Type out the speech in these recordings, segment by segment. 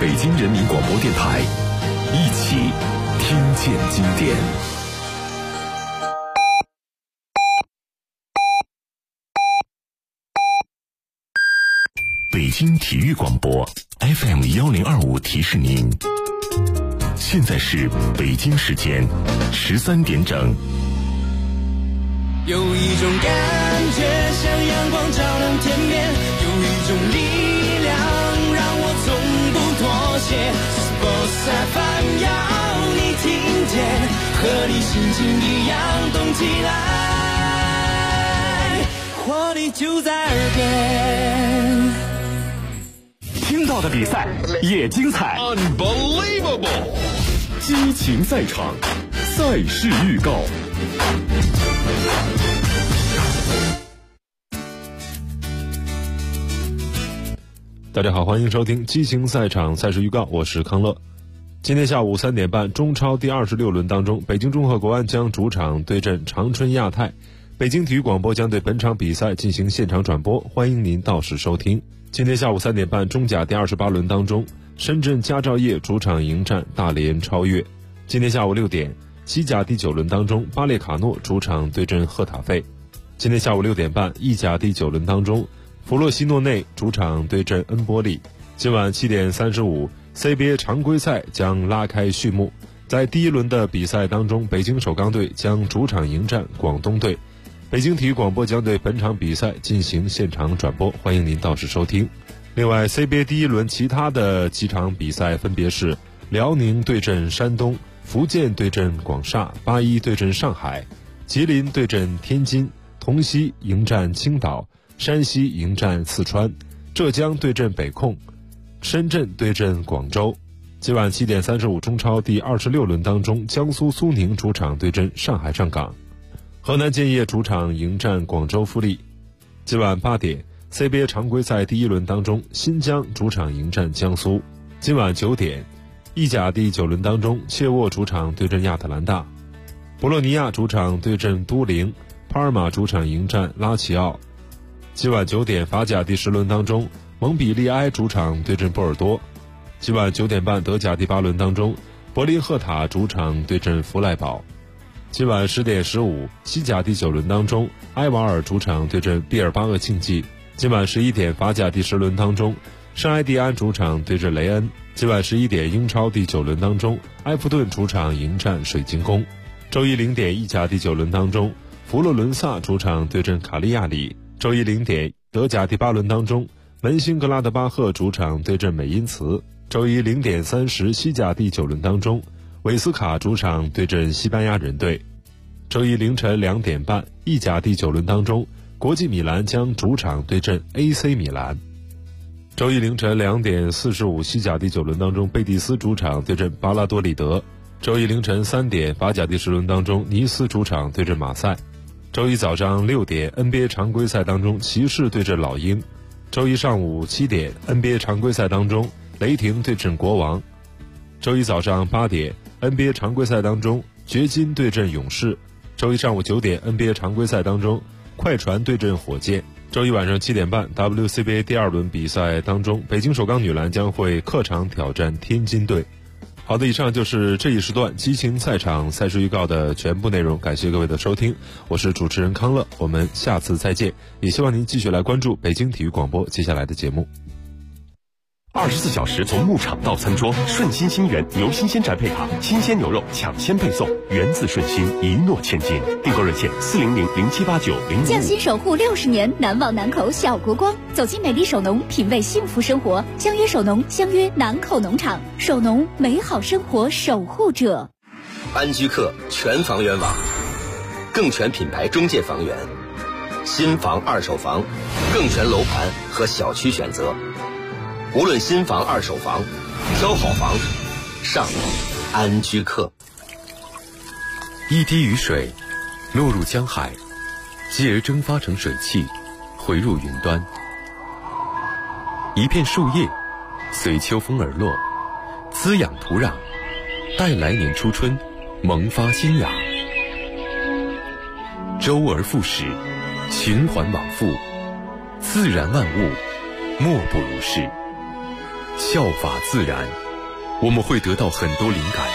北京人民广播电台，一起听见经典。北京体育广播 FM1025 提示您，现在是北京时间13点整。 有一种感觉像阳光照亮天边，有一种力量让我从不妥协。Sports FM 要你听见，和你心情一样动起来，活力就在耳边。 听到的比赛也精彩 ，Unbelievable！ 激情赛场，赛事预告。 大家好，欢迎收听激情赛场赛事预告，我是康乐。今天下午3点半，中超第26轮当中，北京中赫国安将主场对阵长春亚泰。北京体育广播将对本场比赛进行现场转播，欢迎您到时收听。今天下午3点半，中甲第28轮当中，深圳佳兆业主场迎战大连超越。今天下午6点，西甲第9轮当中，巴列卡诺主场对阵赫塔费。今天下午6点半，意甲第9轮当中，弗洛西诺内主场对阵恩波利。今晚7点35 CBA 常规赛将拉开序幕。在第一轮的比赛当中，北京首钢队将主场迎战广东队。北京体育广播将对本场比赛进行现场转播，欢迎您到时收听。另外 CBA 第一轮其他的几场比赛分别是辽宁对阵山东，福建对阵广厦，81对阵上海，吉林对阵天津，同曦迎战青岛，山西迎战四川，浙江对阵北控，深圳对阵广州。今晚7点35中超第26轮当中，江苏苏宁主场对阵上海上港，河南建业主场迎战广州富力。今晚8点 CBA 常规赛第一轮当中，新疆主场迎战江苏。今晚9点意甲第9轮当中，切沃主场对阵亚特兰大，博洛尼亚主场对阵都灵，帕尔马主场迎战拉齐奥。今晚9点法甲第10轮当中，蒙彼利埃主场对阵波尔多。今晚9点半德甲第8轮当中，柏林赫塔主场对阵弗赖堡。今晚10点15西甲第9轮当中，埃瓦尔主场对阵毕尔巴鄂竞技。今晚11点法甲第10轮当中，圣埃蒂安主场对阵雷恩。今晚11点英超第9轮当中，埃弗顿主场迎战水晶宫。周一0点意甲第9轮当中，佛罗伦萨主场对阵卡利亚里。周一0点德甲第8轮当中，门兴格拉德巴赫主场对阵美因茨。周一0点30西甲第9轮当中，韦斯卡主场对阵西班牙人队。周一凌晨2点半意甲第9轮当中，国际米兰将主场对阵 AC 米兰。周一凌晨2点45西甲第9轮当中，贝蒂斯主场对阵巴拉多利德。周一凌晨3点法甲第10轮当中，尼斯主场对阵马赛。周一早上6点 NBA 常规赛当中，骑士对阵老鹰。周一上午7点 NBA 常规赛当中，雷霆对阵国王。周一早上8点 NBA 常规赛当中，掘金对阵勇士。周一上午9点 NBA 常规赛当中，快船对阵火箭。周一晚上7点半 WCBA 第2轮比赛当中，北京首钢女篮将会客场挑战天津队。好的，以上就是这一时段激情赛场赛事预告的全部内容，感谢各位的收听，我是主持人康乐，我们下次再见，也希望您继续来关注北京体育广播接下来的节目。 24小时从牧场到餐桌，顺心新源牛新鲜宅配卡，新鲜牛肉抢先配送，源自顺心，一诺千金。订购热线400078905。 匠心守护60年，难忘南口小国光。走进美丽首农，品味幸福生活。相约首农，相约南口农场。首农，美好生活守护者。 安居客全房源网，更全品牌中介房源，新房二手房，更全楼盘和小区选择。无论新房二手房，挑好房上安居客。 一滴雨水落入江海，继而蒸发成水汽，回入云端。一片树叶随秋风而落，滋养土壤，待来年初春萌发新芽。周而复始，循环往复，自然万物莫不如是。 效法自然，我们会得到很多灵感。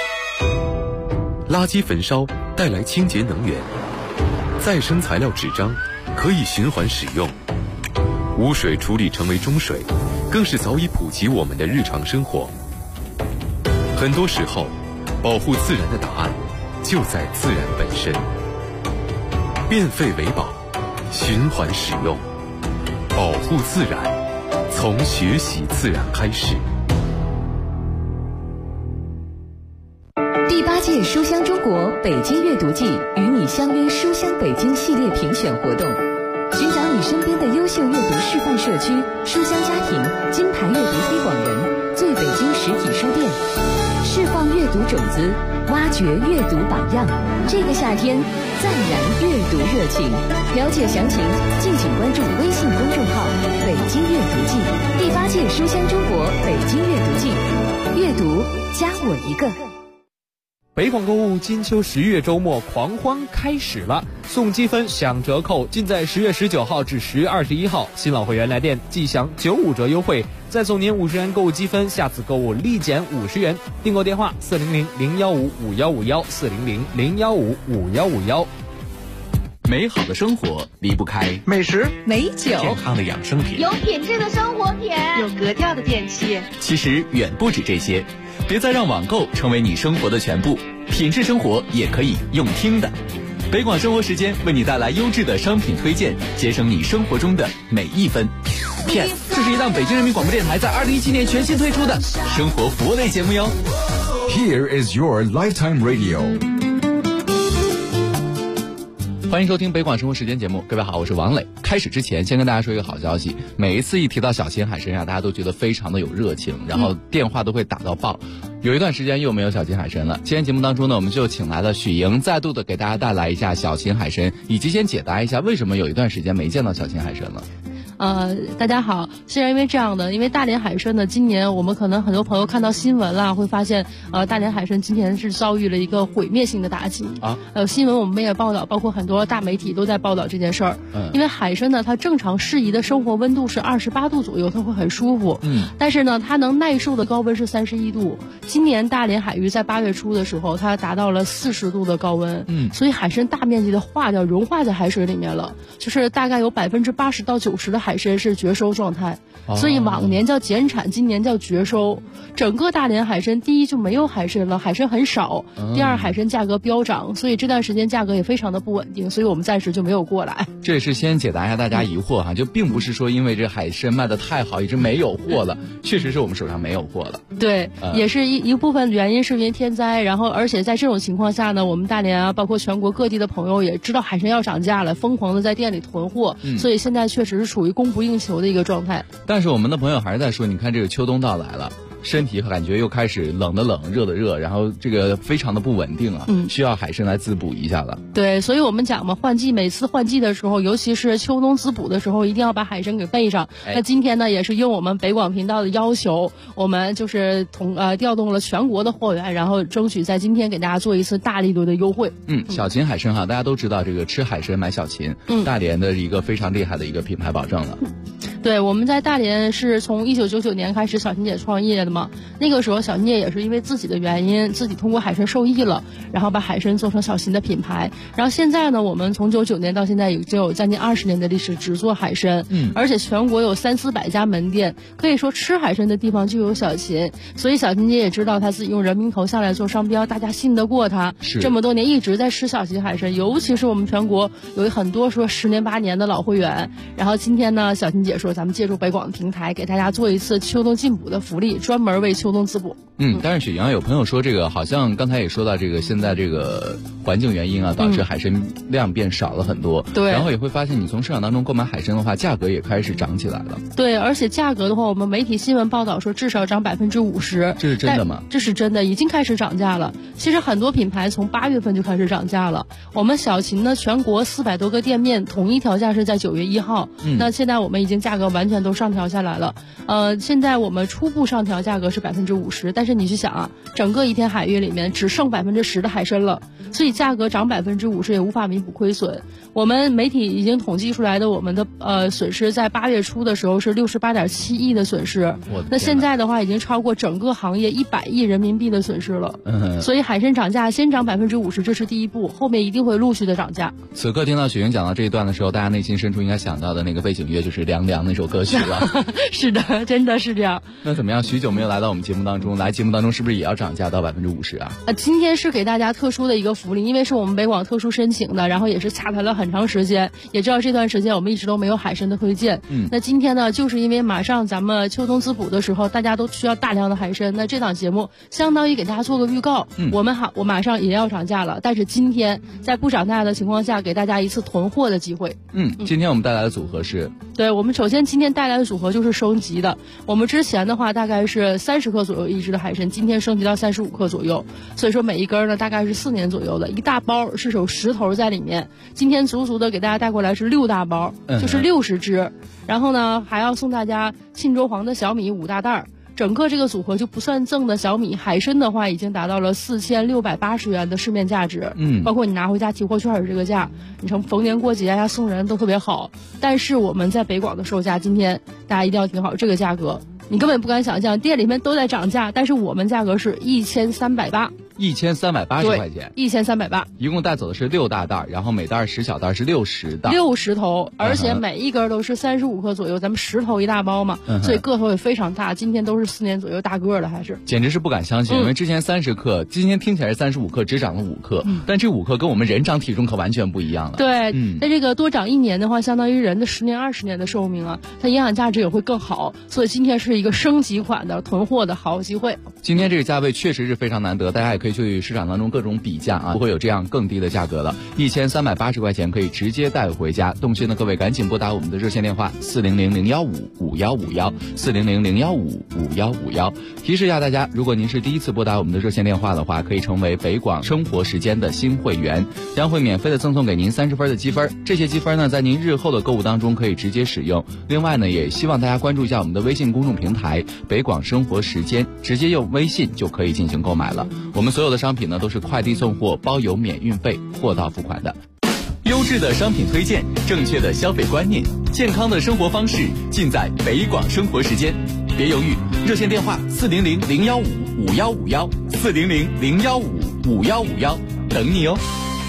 垃圾焚烧带来清洁能源，再生材料纸张可以循环使用，污水处理成为中水，更是早已普及我们的日常生活。很多时候，保护自然的答案就在自然本身。变废为宝，循环使用，保护自然，从学习自然开始。 第8届书香中国北京阅读季与你相约书香北京系列评选活动，寻找你身边的优秀阅读示范社区、书香家庭、金牌阅读推广人、最北京实体书店，释放阅读种子，挖掘阅读榜样。这个夏天，再燃阅读热情。了解详情，敬请关注微信公众号“北京阅读季”。第8届书香中国北京阅读季，阅读加我一个。 北广购物金秋11月周末狂欢开始了，送积分享折扣，尽在10月19号至10月21号。新老会员来电即享95折优惠，再送您50元购物积分，下次购物立减50元。订购电话400-015-5151，400-015-5151。 美好的生活离不开美食、 美酒、 健康的养生品， 有品质的生活品， 有格调的电器。 其实远不止这些，别再让网购成为你生活的全部，品质生活也可以用听的。北广生活时间为你带来优质的商品推荐，节省你生活中的每一分。PS， 这是一档北京人民广播电台在2017年全新推出的生活服务类节目哟。 Here is your lifetime radio。 欢迎收听北广生活时间节目，各位好，我是王磊。开始之前先跟大家说一个好消息，每一次一提到小秦海参大家都觉得非常的有热情，然后电话都会打到爆。有一段时间又没有小秦海参了，今天节目当中呢，我们就请来了许莹，再度的给大家带来一下小秦海参，以及先解答一下为什么有一段时间没见到小秦海参了。 大家好，是因为这样的，因为大连海参呢，今年我们可能很多朋友看到新闻啦，会发现大连海参今年是遭遇了一个毁灭性的打击啊。新闻我们也报道，包括很多大媒体都在报道这件事儿。因为海参呢，它正常适宜的生活温度是28度左右，它会很舒服。但是呢，它能耐受的高温是31度。今年大连海域在8月初的时候，它达到了40度的高温。所以海参大面积的化掉，融化在海水里面了，就是大概有80%到90%的海参是绝收状态，所以往年叫减产，今年叫绝收。整个大连海参，第一就没有海参了，海参很少；第二，海参价格飙涨，所以这段时间价格也非常的不稳定，所以我们暂时就没有过来。 这也是先解答一下大家疑惑哈，就并不是说因为这海参卖的太好，一直没有货了，确实是我们手上没有货了。 对，也是一部分原因是因为天灾，然后而且在这种情况下呢，我们大连啊，包括全国各地的朋友也知道海参要涨价了，疯狂的在店里囤货，所以现在确实是处于供不应求的一个状态。 但是我们的朋友还是在说，你看这个秋冬到来了，身体感觉又开始冷的冷，热的热，然后这个非常的不稳定啊，需要海参来滋补一下了。 对，所以我们讲嘛，每次换季的时候，尤其是秋冬滋补的时候，一定要把海参给备上。那今天呢，也是应我们北广频道的要求，我们就是调动了全国的货源，然后争取在今天给大家做一次大力度的优惠。 小秦海参哈，大家都知道这个吃海参买小秦，大连的一个非常厉害的一个品牌保证了。 对，我们在大连是从1999年开始小秦姐创业的嘛，那个时候小秦姐也是因为自己的原因，自己通过海参受益了，然后把海参做成小秦的品牌。然后现在呢，我们从99年到现在已经有将近20年的历史，只做海参，而且全国有300-400家门店，可以说吃海参的地方就有小秦。所以小秦姐也知道她自己用人民头像来做商标，大家信得过她，这么多年一直在吃小秦海参，尤其是我们全国有很多说10年8年的老会员。然后今天呢，小秦姐说咱们借助北广的平台，给大家做一次秋冬进补的福利，专门为秋冬滋补。 但是许阳有朋友说，这个好像刚才也说到，这个现在这个环境原因啊，导致海参量变少了很多。对，然后也会发现你从市场当中购买海参的话，价格也开始涨起来了。 对，而且价格的话，我们媒体新闻报道说至少涨50%。 这是真的吗？ 这是真的，已经开始涨价了。其实很多品牌从8月份就开始涨价了。我们小秦呢，全国400多个店面统一调价是在9月1号。那现在我们已经价格格完全都上调下来了。现在我们初步上调价格是50%，但是你去想啊，整个一天海域里面只剩10%的海参了，所以价格涨50%也无法弥补亏损。我们媒体已经统计出来的我们的损失，在8月初的时候是68.7亿的损失，那现在的话已经超过整个行业100亿人民币的损失了。所以海参涨价先涨50%，这是第一步，后面一定会陆续的涨价。 此刻听到雪莹讲到这一段的时候，大家内心深处应该想到的那个背景乐就是《凉凉》那首歌曲了。 是的，真的是这样。 那怎么样？许久没有来到我们节目当中，来节目当中是不是也要涨价到50%啊？ 今天是给大家特殊的一个福利，因为是我们北广特殊申请的，然后也是洽谈了很长时间，也知道这段时间我们一直都没有海参的推荐。那今天呢，就是因为马上咱们秋冬滋补的时候，大家都需要大量的海参，那这档节目相当于给大家做个预告。我马上也要涨价了，但是今天在不涨价的情况下，给大家一次囤货的机会。 今天我们带来的组合是， 对，我们首先今天带来的组合就是升级的。我们之前的话大概是30克左右一只的海参，今天升级到35克左右，所以说每一根呢大概是4年左右的，一大包是有10头在里面。今天足足的给大家带过来是6大包，就是60只。然后呢，还要送大家沁州黄的小米5大袋。整个这个组合就不算赠的小米，海参的话已经达到了4680元的市面价值，包括你拿回家提货券的这个价，你从逢年过节呀送人都特别好。但是我们在北广的售价，今天大家一定要听好这个价格，你根本不敢想象，店里面都在涨价，但是我们价格是1380，1380 块钱 ，1380， 一共带走的是6大袋，然后每袋10小袋是60袋 ，60头，而且每一根都是35克左右，咱们10头一大包嘛，所以个头也非常大。今天都是4年左右大个了，还是简直是不敢相信，因为之前30克，今天听起来是35克，只涨了5克，但这5克跟我们人长体重可完全不一样了。 对，那这个多长1年的话，相当于人的10年20年的寿命啊，它营养价值也会更好，所以今天是一个升级款的囤货的好机会。 今天这个价位确实是非常难得，大家也可以去市场当中各种比价啊，不会有这样更低的价格了。1380块钱可以直接带回家。动心的各位赶紧拨打我们的热线电话400-015-5151，400-015-5151。提示一下大家，如果您是第一次拨打我们的热线电话的话，可以成为北广生活时间的新会员，将会免费的赠送给您30分的积分。这些积分呢，在您日后的购物当中可以直接使用。另外呢，也希望大家关注一下我们的微信公众平台北广生活时间，直接用微信就可以进行购买了。我们所有的商品呢都是快递送货，包邮免运费，货到付款的。优质的商品推荐，正确的消费观念，健康的生活方式，尽在北广生活时间。别犹豫，热线电话400-015-5151，400-015-5151，等你哦。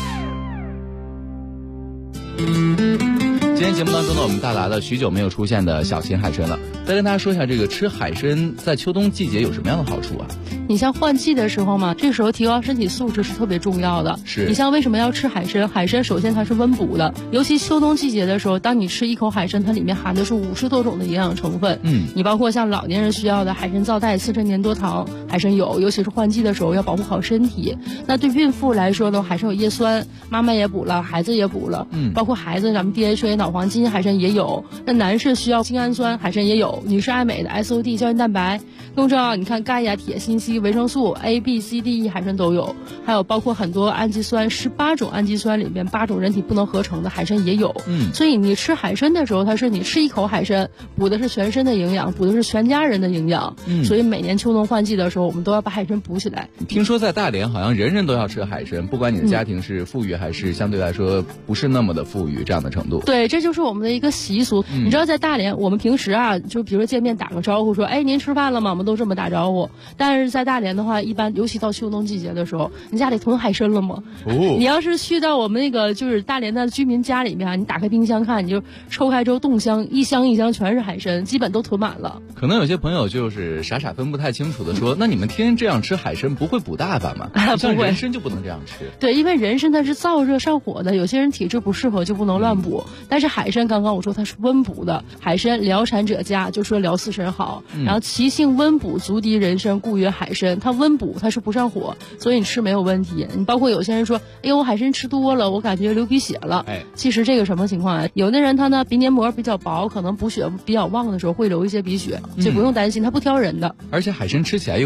今天节目当中呢，我们带来了许久没有出现的小型海参了。再跟大家说一下，这个吃海参在秋冬季节有什么样的好处啊？ 你像换季的时候嘛，这时候提高身体素质是特别重要的。 是。 你像为什么要吃海参？海参首先它是温补的，尤其秋冬季节的时候，当你吃一口海参，它里面含的是50多种的营养成分。你包括像老年人需要的海参皂苷、刺身粘多糖，海参有，尤其是换季的时候要保护好身体。那对孕妇来说呢，海参有叶酸，妈妈也补了，孩子也补了。包括孩子咱们 DHA 脑黄金海参也有。那男士需要精氨酸，海参也有。女士爱美的 SOD 胶原蛋白，更重要，你看钙呀、铁、锌、硒、维生素 A、B、C、D、E 海参都有，还有包括很多氨基酸，18种氨基酸里面8种人体不能合成的海参也有。所以你吃海参的时候，它是你吃一口海参，补的是全身的营养，补的是全家人的营养。所以每年秋冬换季的时候，我们都要把海参补起来。 听说在大连好像人人都要吃海参，不管你的家庭是富裕还是相对来说不是那么的富裕这样的程度。 对，这就是我们的一个习俗。你知道在大连，我们平时啊，就比如说见面打个招呼说，哎，您吃饭了吗？我们都这么打招呼。但是在大连的话，一般尤其到秋冬季节的时候，你家里囤海参了吗？你要是去到我们那个就是大连的居民家里面啊，你打开冰箱看，你就抽开之后冻箱，一箱一箱全是海参，基本都囤满了。 可能有些朋友就是傻分不太清楚的说，那你们天天这样吃海参不会补大发吗？像人参就不能这样吃。 对，因为人参它是燥热上火的，有些人体质不适合就不能乱补。但是海参刚刚我说它是温补的，海参疗产者佳，就说疗四神好。然后其性温补，足敌人参，故曰海参。它温补，它是不上火，所以你吃没有问题。你包括有些人说，哎呦，我海参吃多了，我感觉流鼻血了。其实这个什么情况啊？有的人他呢鼻黏膜比较薄，可能补血比较旺的时候会流一些鼻血，这不用担心，它不挑人的。 而且海参吃起来又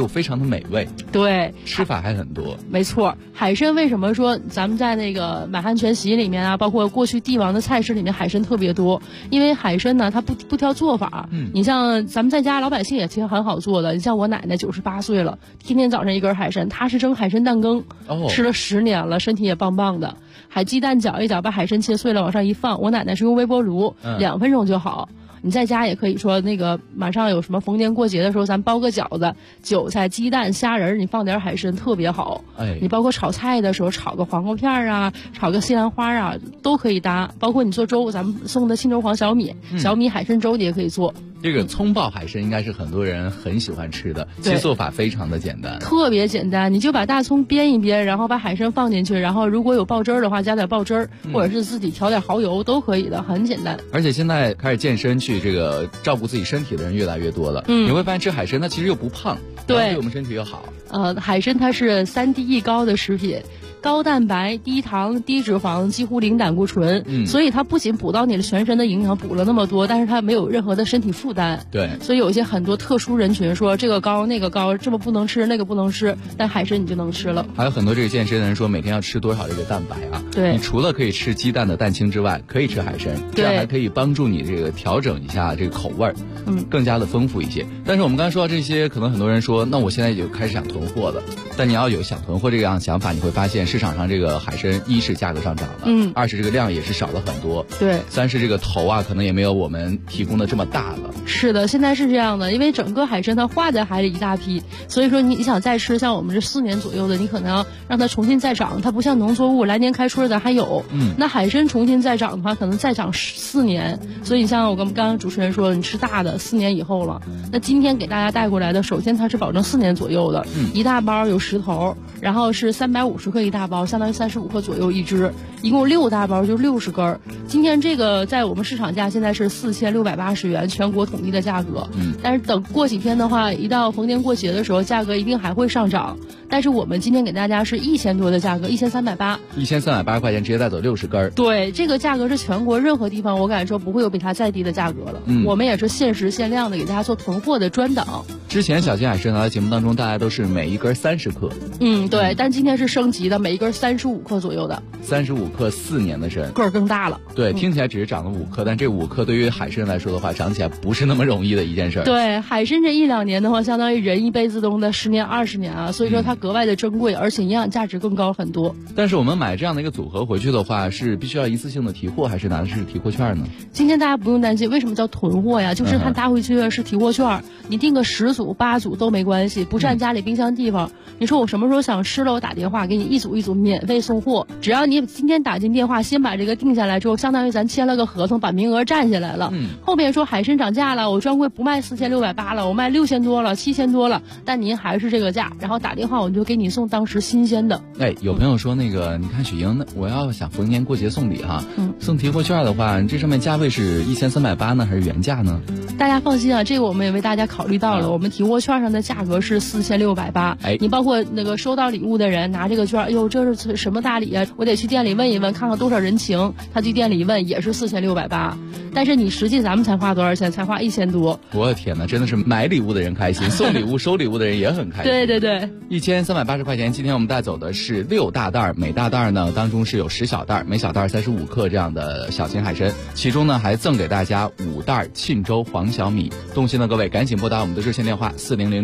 非常的美味。 对， 吃法还很多。 没错，海参为什么说咱们在那个满汉全席里面啊，包括过去帝王的菜式里面，海参特别多。因为海参呢，它不挑做法。你像咱们在家老百姓也其实很好做的。你像我奶奶98岁了，天天早上一根海参，她是蒸海参蛋羹，吃了10年了，身体也棒棒的。海鸡蛋搅一搅，把海参切碎了往上一放，我奶奶是用微波炉2分钟就好。你在家也可以说那个马上有什么逢年过节的时候，咱包个饺子，韭菜、鸡蛋、虾仁，你放点海参特别好。你包括炒菜的时候，炒个黄瓜片啊，炒个西兰花啊，都可以搭。包括你做粥，咱们送的青州黄小米，小米海参粥你也可以做。 这个葱爆海参应该是很多人很喜欢吃的，其实做法非常的简单， 特别简单。你就把大葱煸一煸，然后把海参放进去，然后如果有爆汁儿的话，加点爆汁儿，或者是自己调点蚝油都可以的，很简单。 而且现在开始健身去这个照顾自己身体的人越来越多了，你会发现吃海参它其实又不胖，对我们身体又好。 海参它是3低1高的食品。高蛋白、低糖、低脂肪，几乎零胆固醇，所以它不仅补到你的全身的营养，补了那么多，但是它没有任何的身体负担。 对， 所以有一些很多特殊人群说这个高那个高，这么不能吃那个不能吃，但海参你就能吃了。 还有很多这个健身的人说每天要吃多少这个蛋白啊？ 对， 你除了可以吃鸡蛋的蛋清之外，可以吃海参，这样还可以帮助你这个调整一下这个口味儿，更加的丰富一些。但是我们刚才说到这些，可能很多人说，那我现在就开始想囤货了。但你要有想囤货这样想法，你会发现市场上这个海参一是价格上涨了，二是这个量也是少了很多， 对， 三是这个头啊可能也没有我们提供的这么大了。 是的，现在是这样的，因为整个海参它化在海里一大批，所以说你想再吃，像我们这4年左右的，你可能要让它重新再长，它不像农作物来年开春咱还有，那海参重新再长的话，可能再长4年，所以你像我跟刚刚主持人说，你吃大的4年以后了，那今天给大家带过来的，首先它是保证4年左右的，一大包有10头，然后是350克一大包，相当于35克左右一只，一共6大包就60根。今天这个在我们市场价现在是4680元，全国统一的价格。但是等过几天的话，一到逢年过节的时候，价格一定还会上涨。但是我们今天给大家是1000多的价格，1380，1380 块钱直接带走60根。 对，这个价格是全国任何地方我敢说不会有比它再低的价格了。我们也是限时限量的给大家做囤货的专档。 之前小金海参在节目当中大家都是每一根30克。 对，但今天是升级的，每一根35克左右的。 35克4年的参， 个儿更大了。 对，听起来只是长了5克，但这5克对于海参来说的话，长起来不是那么容易的一件事。 对，海参这1-2年的话，相当于人一辈子中的10年20年啊，所以说它格外的珍贵，而且营养价值更高很多。 但是我们买这样的一个组合回去的话，是必须要一次性的提货，还是拿的是提货券呢？ 今天大家不用担心，为什么叫囤货呀？就是它拿回去是提货券，你订个10组8组都没关系，不占家里冰箱地方。你说我什么时候想吃了，我打电话给你1组1组免费送货，只要你今天打进电话，先把这个定下来之后，相当于咱签了个合同，把名额占下来了。后面说海参涨价了，我专柜不卖4680了，我卖6000多了，7000多了，但您还是这个价，然后打电话我就给你送当时新鲜的。 有朋友说那个，你看雪莹，我要想逢年过节送礼哈，送提货券的话，这上面价位是1380呢，还是原价呢？ 大家放心啊，这个我们也为大家考虑到了，我们提货券上的价格是4680。你包括那个收到礼物的人拿这个券，哎呦，这是什么大礼啊？我得去店里问一问，看看多少人情。他去店里问也是4680，但是你实际咱们才花多少钱？才花1000多。 我的天哪，真的是买礼物的人开心，送礼物收礼物的人也很开心。 对对对 ，1380块钱。今天我们带走的是6大袋，每大袋呢当中是有10小袋，每小袋35克这样的小型海参，其中呢还赠给大家5袋沁州黄小米。动心的各位赶紧拨打我们的热线电话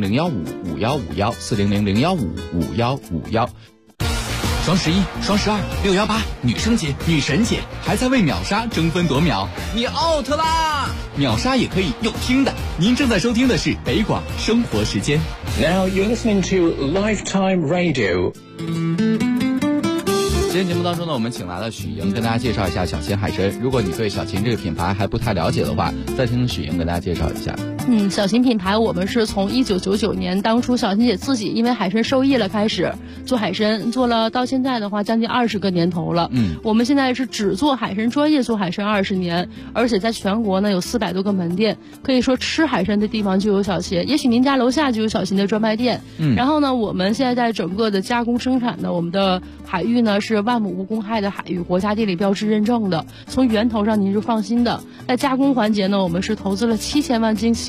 400-015-5151，400-015-5151。双11、双12、618，女生节、女神节，还在为秒杀争分夺秒，你 out 啦！秒杀也可以用听的。您正在收听的是北广生活时间。 Now you're listening to Lifetime Radio。 今天节目当中呢，我们请来了许莹跟大家介绍一下小秦海参。如果你对小秦这个品牌还不太了解的话，再听许莹跟大家介绍一下。 小秦品牌我们是从1999年当初小秦姐自己因为海参受益了开始做海参，做了到现在的话将近20个年头了。我们现在是只做海参，专业做海参20年，而且在全国呢有400多个门店，可以说吃海参的地方就有小秦，也许您家楼下就有小秦的专卖店。然后呢，我们现在在整个的加工生产的我们的海域呢是万亩无公害的海域，国家地理标志认证的，从源头上您是放心的。在加工环节呢，我们是投资了7000万斤新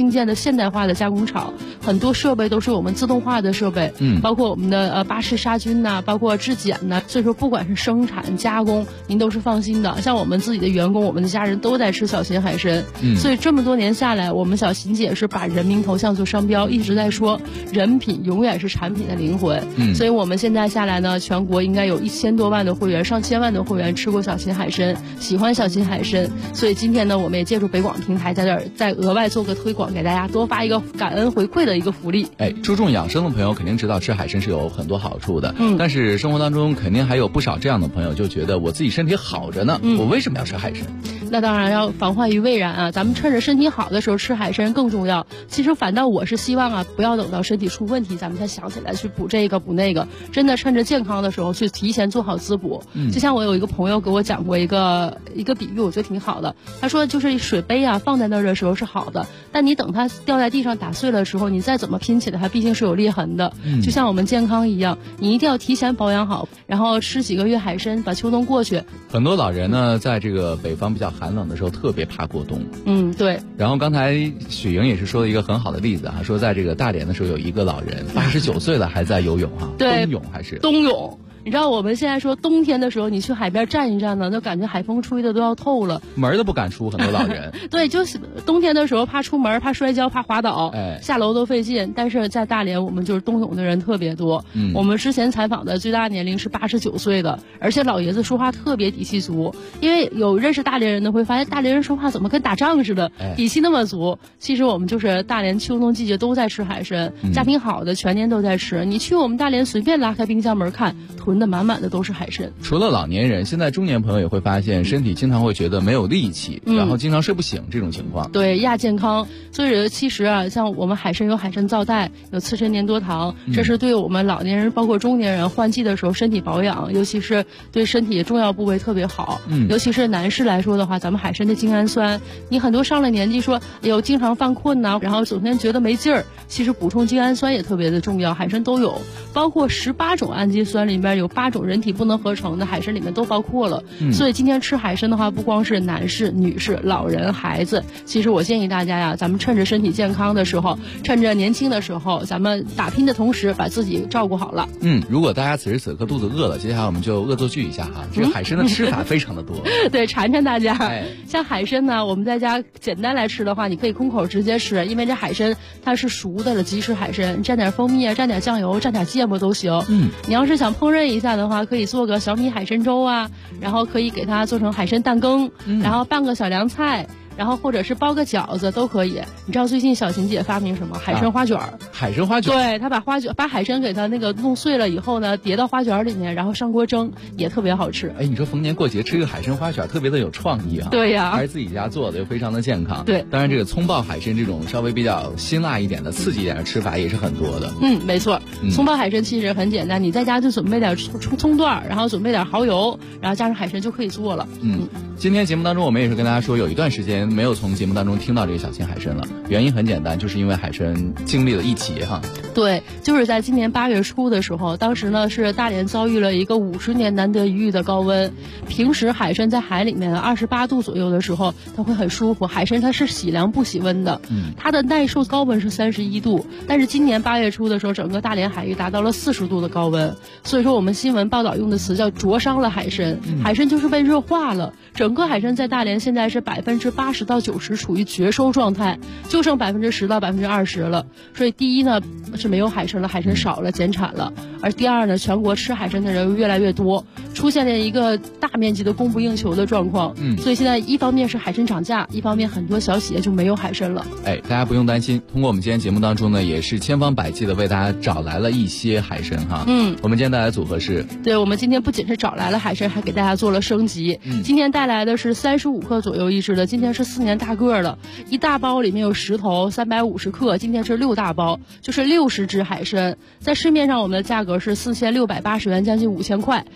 新建的现代化的加工厂，很多设备都是我们自动化的设备，包括我们的巴氏杀菌呐，包括质检呐，所以说不管是生产加工，您都是放心的。像我们自己的员工，我们的家人都在吃小秦海参，所以这么多年下来，我们小秦姐是把人民头像做商标，一直在说人品永远是产品的灵魂。所以我们现在下来呢，全国应该有1000多万的会员，上千万的会员吃过小秦海参，喜欢小秦海参。所以今天呢，我们也借助北广平台在这儿再额外做个推广，给大家多发一个感恩回馈的一个福利。 注重养生的朋友肯定知道吃海参是有很多好处的，但是生活当中肯定还有不少这样的朋友就觉得我自己身体好着呢，我为什么要吃海参？ 那当然要防患于未然啊！咱们趁着身体好的时候吃海参更重要。其实反倒我是希望啊，不要等到身体出问题，咱们才想起来去补这个补那个。真的趁着健康的时候去提前做好滋补。就像我有一个朋友给我讲过一个比喻，我觉得挺好的。他说就是水杯啊放在那儿的时候是好的，但你等它掉在地上打碎了的时候，你再怎么拼起来，它毕竟是有裂痕的。就像我们健康一样，你一定要提前保养好，然后吃几个月海参，把秋冬过去。 很多老人呢，在这个北方比较寒冷的时候，特别怕过冬。 对。 然后刚才许莹也是说了一个很好的例子哈，说在这个大连的时候，有一个老人89岁了还在游泳哈， 对， 冬泳还是冬泳。你知道我们现在说冬天的时候，你去海边站一站呢，就感觉海风吹的都要透了， 门都不敢出，很多老人。 对，就是冬天的时候怕出门，怕摔跤，怕滑倒，下楼都费劲。但是在大连，我们就是冬泳的人特别多。我们之前采访的最大年龄是89岁的，而且老爷子说话特别底气足。因为有认识大连人的会发现，大连人说话怎么跟打仗似的，底气那么足。其实我们就是大连秋冬季节都在吃海参，家庭好的全年都在吃。你去我们大连随便拉开冰箱门看，囤的满满的都是海参。 除了老年人，现在中年朋友也会发现身体经常会觉得没有力气，然后经常睡不醒这种情况。 对，亚健康。所以其实啊，像我们海参有海参皂苷，有刺参粘多糖，这是对我们老年人包括中年人换季的时候身体保养，尤其是对身体重要部位特别好。尤其是男士来说的话，咱们海参的精氨酸，你很多上了年纪说有经常犯困呐，然后整天觉得没劲儿，其实补充精氨酸也特别的重要，海参都有，包括18种氨基酸里面有8种人体不能合成的，海参里面都包括了。所以今天吃海参的话，不光是男士、女士、老人、孩子，其实我建议大家呀，咱们趁着身体健康的时候，趁着年轻的时候，咱们打拼的同时把自己照顾好了。 如果大家此时此刻肚子饿了，接下来我们就恶作剧一下哈，这个海参的吃法非常的多。 对，馋馋大家。像海参呢，我们在家简单来吃的话，你可以空口直接吃，因为这海参它是熟的了，即食海参，蘸点蜂蜜啊，蘸点酱油，蘸点芥末都行。你要是想烹饪一下的话，可以做个小米海参粥啊，然后可以给它做成海参蛋羹，然后拌个小凉菜，然后或者是包个饺子都可以。你知道最近小琴姐发明什么？海参花卷。 海参花卷。 对，她把海参给它那个弄碎了以后呢，叠到花卷里面，然后上锅蒸，也特别好吃。 你说逢年过节吃个海参花卷，特别的有创意啊。 对呀， 还是自己家做的，又非常的健康。 对， 当然这个葱爆海参这种稍微比较辛辣一点的、刺激一点的吃法也是很多的。 没错。葱爆海参其实很简单，你在家就准备点葱段，然后准备点蚝油，然后加上海参就可以做了。 今天节目当中我们也是跟大家说，有一段时间没有从节目当中听到这个小秦海参了，原因很简单，就是因为海参经历了一劫哈。 对，就是在今年8月初的时候，当时呢是大连遭遇了一个50年难得一遇的高温。平时海参在海里面28度左右的时候，它会很舒服。海参它是喜凉不喜温的，它的耐受高温是31度，但是今年8月初的时候，整个大连海域达到了40度的高温。所以说我们新闻报道用的词叫灼伤了海参，海参就是被热化了。整个海参在大连现在是80%到90%处于绝收状态，就剩10%到20%了。所以第一呢是没有海参了，海参少了，减产了。而第二呢，全国吃海参的人越来越多，出现了一个大面积的供不应求的状况。所以现在一方面是海参涨价，一方面很多小企业就没有海参了。 大家不用担心，通过我们今天节目当中呢，也是千方百计的为大家找来了一些海参哈。我们今天带来的组合是， 对，我们今天不仅是找来了海参，还给大家做了升级。今天带来的是35克左右一只的，今天是4年大个了，一大包里面有10头，350克，今天是6大包，就是60只海参。在市面上我们的价格是4680元，将近5000块。但是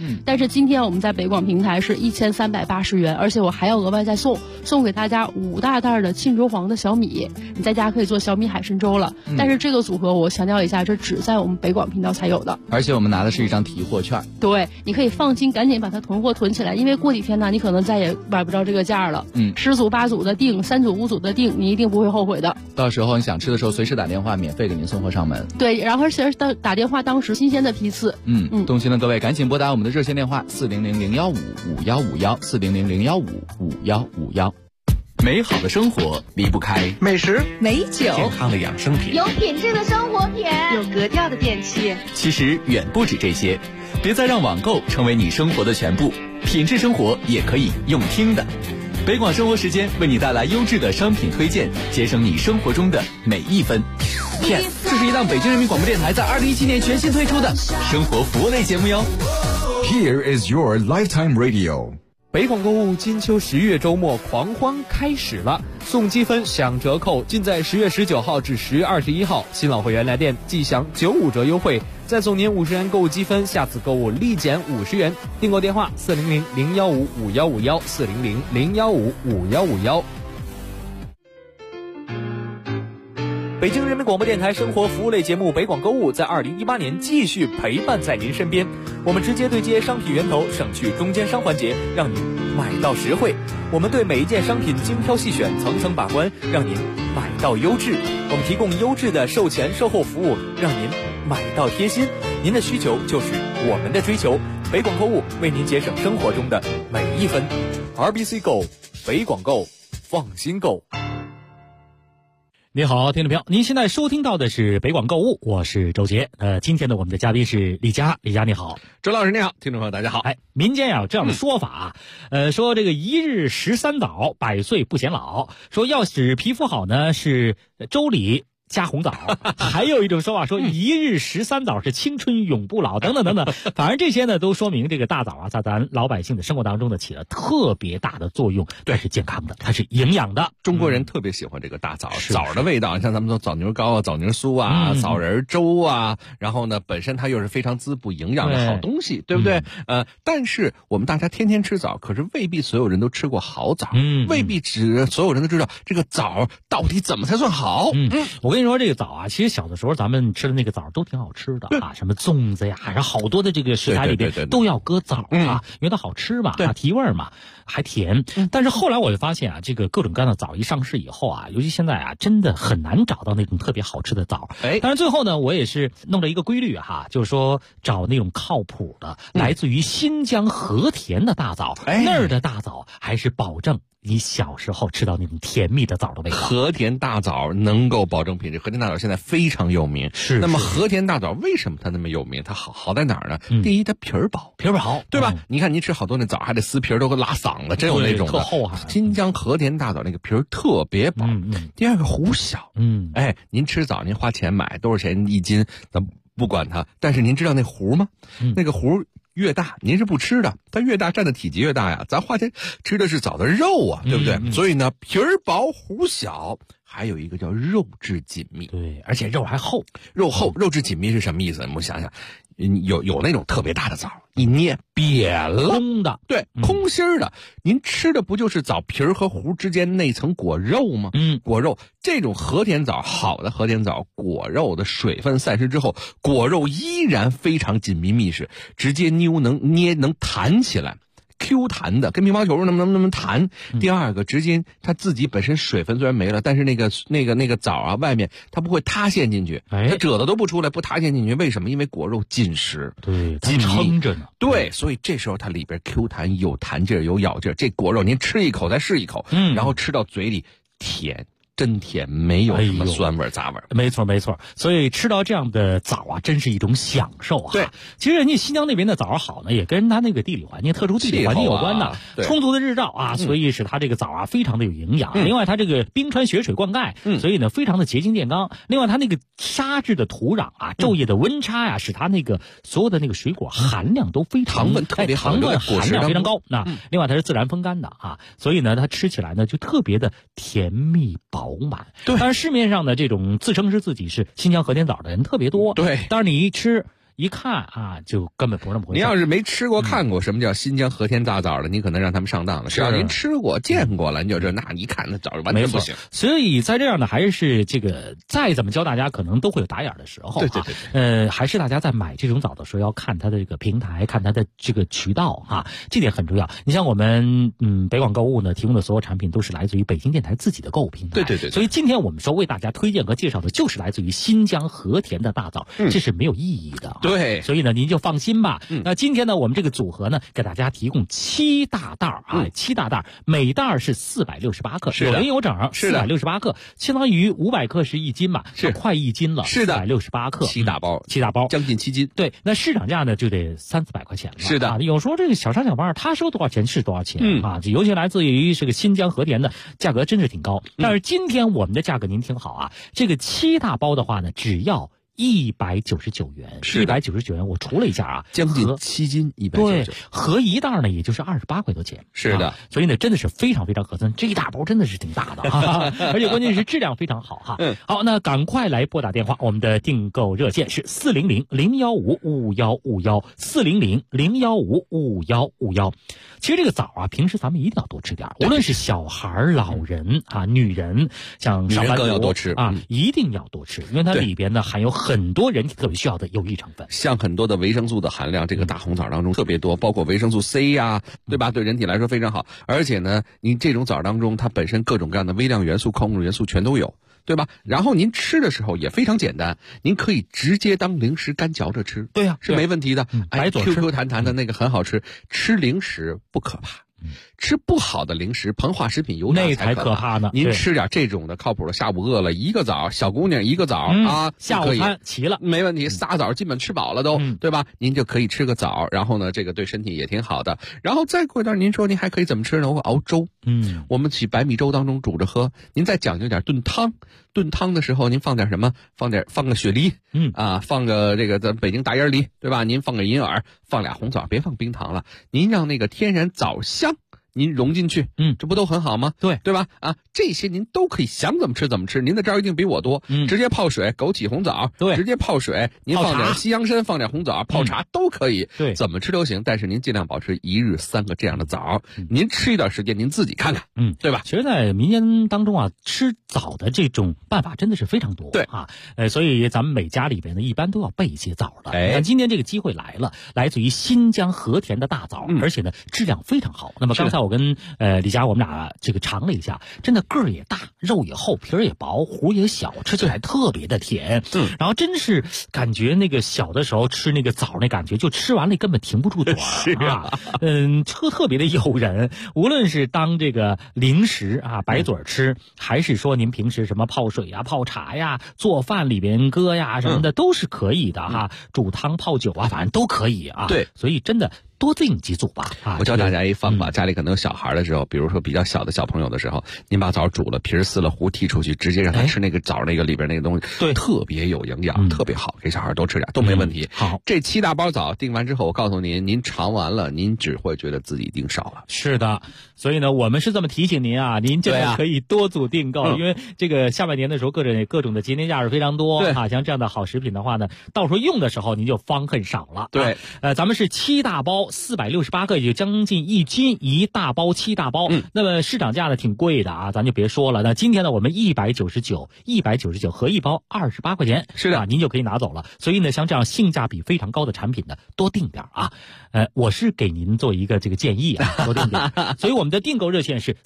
今天我们在北广平台是1380元，而且我还要额外再送给大家5大袋的沁州黄的小米，你在家可以做小米海参粥了。但是这个组合我强调一下，这只在我们北广频道才有的， 而且我们拿的是一张提货券。 对，你可以放心，赶紧把它囤货囤起来，因为过几天呢，你可能再也买不着这个价了。10组8组的订，3组5组的订，你一定不会后悔的。 到时候你想吃的时候，随时打电话，免费给您送货上门。 对，然后而且打电话当时新鲜的批次。 动心的各位赶紧拨打我们的热线电话400-015-5151，400-015-5151。美好的生活离不开美食、 美酒、 健康的养生品、 有品质的生活品、 有格调的电器。 其实远不止这些，别再让网购成为你生活的全部，品质生活也可以用听的。北广生活时间为你带来优质的商品推荐，节省你生活中的每一分。Yes， 这是一档北京人民广播电台在2017年全新推出的生活服务类节目哟。 Here is your lifetime radio。 北广购物金秋10月周末狂欢开始了，送积分享折扣，尽在10月19号至10月21号。新老会员来电即享95折优惠，再送您50元购物积分，下次购物立减50元。订购电话400-015-5151，400-015-5151。北京人民广播电台生活服务类节目北广购物在2018年继续陪伴在您身边，我们直接对接商品源头，省去中间商环节，让您买到实惠。我们对每一件商品精挑细选，层层把关，让您买到优质。我们提供优质的售前售后服务，让您买到贴心。您的需求就是我们的追求，北广购物为您节省生活中的每一分。RBC Go， 北广购，放心购。 你好，听众朋友，您现在收听到的是北广购物，我是周杰。今天呢，我们的嘉宾是李佳，李佳你好， 周老师你好，听众朋友大家好。 民间有这样的说法，说这个1日13枣，100岁不显老。说要使皮肤好呢，是粥里加红枣，还有一种说法说1日13枣是青春永不老，等等等等。反正这些呢，都说明这个大枣啊，在咱老百姓的生活当中呢，起了特别大的作用。它是健康的，它是营养的。 中国人特别喜欢这个大枣，枣的味道，像咱们说枣泥糕啊、枣泥酥啊、枣仁粥啊，然后呢，本身它又是非常滋补营养的好东西，对不对？但是我们大家天天吃枣，可是未必所有人都吃过好枣，未必所有人都知道这个枣到底怎么才算好。 我跟你说这个枣啊，其实小的时候咱们吃的那个枣都挺好吃的啊，什么粽子呀，还是好多的这个食材里边都要搁枣啊，因为它好吃嘛，提味嘛，还甜。但是后来我就发现啊，这个各种各样的枣一上市以后啊，尤其现在啊，真的很难找到那种特别好吃的枣。但是最后呢，我也是弄了一个规律哈，就是说找那种靠谱的，来自于新疆和田的大枣，那儿的大枣还是保证你小时候吃到那种甜蜜的枣的味道。 和田大枣能够保证品质，和田大枣现在非常有名。那么和田大枣为什么它那么有名？它好在哪儿呢？第一，它皮儿薄，对吧？你看您吃好多那枣还得撕皮儿，都会拉嗓子，真有那种的。 特厚啊！ 新疆和田大枣那个皮儿特别薄。第二个核小。您吃枣您花钱买多少钱一斤，咱不管它，但是您知道那核吗？那个核越大，您是不吃的，它越大占的体积越大呀。咱花钱吃的是枣的肉啊，对不对？所以呢，皮儿薄核小，还有一个叫肉质紧密。 对，而且肉还厚， 肉质紧密是什么意思？我们想想，有那种特别大的枣，一捏扁了， 空的， 对，空心儿的。您吃的不就是枣皮儿和核之间那层果肉吗？果肉这种和田枣，好的和田枣，果肉的水分散失之后，果肉依然非常紧密密实，直接能弹起来。Q 弹的，跟乒乓球那么弹。第二个，直接它自己本身水分虽然没了，但是那个枣啊，外面它不会塌陷进去，它褶子都不出来，不塌陷进去。为什么？因为果肉紧实， 对，它撑着呢。 对，所以这时候它里边 Q 弹，有弹劲儿，有咬劲儿。这果肉您吃一口再试一口，然后吃到嘴里甜。真甜，没有什么酸味杂味。 没错，所以吃到这样的枣啊，真是一种享受啊。 对， 其实人家新疆那边的枣好呢，也跟它那个地理环境、特殊地理环境有关的。充足的日照啊，所以使它这个枣啊非常的有营养。另外，它这个冰川雪水灌溉，所以呢非常的洁净健康。另外，它那个沙质的土壤啊，昼夜的温差呀，使它那个所有的那个水果含量都非常糖分特别好， 糖分含量非常高。那另外它是自然风干的啊，所以呢它吃起来呢就特别的甜蜜饱满。对，但是市面上的这种自称是自己是新疆和田枣的人特别多。 对， 但是你一吃一看啊，就根本不是那么回事。 您要是没吃过、看过什么叫新疆和田大枣的，你可能让他们上当了。只要您吃过、见过了，你就知道，那你一看那枣完全不行。 所以在这样呢，还是这个再怎么教大家，可能都会有打眼的时候。对。还是大家在买这种枣的时候，要看它的这个平台，看它的这个渠道哈，这点很重要。你像我们北广购物呢提供的所有产品都是来自于北京电台自己的购物平台。对。所以今天我们说为大家推荐和介绍的就是来自于新疆和田的大枣，这是没有意义的。对。所以呢，您就放心吧。那今天呢，我们这个组合呢，给大家提供7大袋啊，7大袋，每袋是468克，有零有整，468克，相当于500克是1斤吧，是快1斤了。是的，468克，7大包， 将近7斤。 对，那市场价呢就得300-400块钱了。 是的， 有时候这个小商小贩他说多少钱是多少钱啊，尤其来自于这个新疆和田的价格真是挺高。但是今天我们的价格您听好啊，这个7大包的话呢，只要199元，是199元，我除了一下啊， 将近7斤199。 对，合一袋呢也就是28块多钱。 是的， 所以呢真的是非常非常合算，这一大包真的是挺大的哈，而且关键是质量非常好哈。好，那赶快来拨打电话，我们的订购热线是400-015-5151，400-015-5151。其实这个枣啊，平时咱们一定要多吃点，无论是小孩、老人啊、女人，像上班族更要多吃啊，一定要多吃，因为它里边呢含有很多人体特别需要的有益成分， 像很多的维生素的含量，这个大红枣当中特别多，包括维生素 C 呀，对吧？对人体来说非常好。而且呢，您这种枣当中，它本身各种各样的微量元素、矿物元素全都有，对吧？然后您吃的时候也非常简单，您可以直接当零食干嚼着吃， 对呀， 是没问题的。 白嘴 QQ 弹弹的那个很好吃，吃零食不可怕。吃不好的零食、膨化食品、油炸才可怕呢。 您吃点这种的靠谱的，下午饿了一个枣，小姑娘一个枣啊， 下午餐齐了， 没问题。仨枣基本吃饱了都，对吧？您就可以吃个枣，然后呢，这个对身体也挺好的。然后再过一段，您说您还可以怎么吃呢？我熬粥，我们起白米粥当中煮着喝。您再讲究点炖汤，炖汤的时候您放点什么？放个雪梨，放个这个咱北京大椰梨，对吧？您放个银耳，放俩红枣，别放冰糖了。您让那个天然枣香您融进去，这不都很好吗？对吧？啊，这些您都可以想怎么吃怎么吃，您的招一定比我多。直接泡水，枸杞红枣，直接泡水，您放点西洋参，放点红枣，泡茶都可以，怎么吃都行。但是您尽量保持1日3个这样的枣，您吃一段时间您自己看看，对吧？ 其实，在民间当中啊，吃枣的这种办法真的是非常多，所以咱们每家里边呢，一般都要备一些枣的。但今天这个机会来了，来自于新疆和田的大枣，而且呢质量非常好。那么刚才我跟李佳我们俩这个尝了一下，真的个儿也大，肉也厚，皮儿也薄，核也小，吃起来特别的甜。然后真是感觉那个小的时候吃那个枣那感觉，就吃完了根本停不住嘴啊。特别的诱人。无论是当这个零食啊白嘴吃，还是说您平时什么泡水呀、泡茶呀、做饭里边搁呀什么的，都是可以的哈。煮汤泡酒啊，反正都可以啊。 对， 所以真的多订几组吧。 我教大家一方法，家里可能有小孩的时候，比如说比较小的小朋友的时候，您把枣煮了，皮儿撕了，核剔出去，直接让他吃那个枣那个里边那个东西，对，特别有营养，特别好，给小孩多吃点都没问题。 好， 这7大包枣订完之后，我告诉您，您尝完了，您只会觉得自己订少了。 是的，所以呢，我们是这么提醒您啊，您真的可以多组订购，因为这个下半年的时候，各种的节年假日非常多啊，像这样的好食品的话呢，到时候用的时候您就方恨少了。 对， 咱们是7大包468克，也就将近1斤一大包，7大包。那么市场价呢挺贵的啊，咱就别说了。那今天呢，我们199合一包28块钱， 是的， 您就可以拿走了。所以呢，像这样性价比非常高的产品呢，多订点啊。我是给您做一个这个建议啊，多订点。所以我们的订购热线是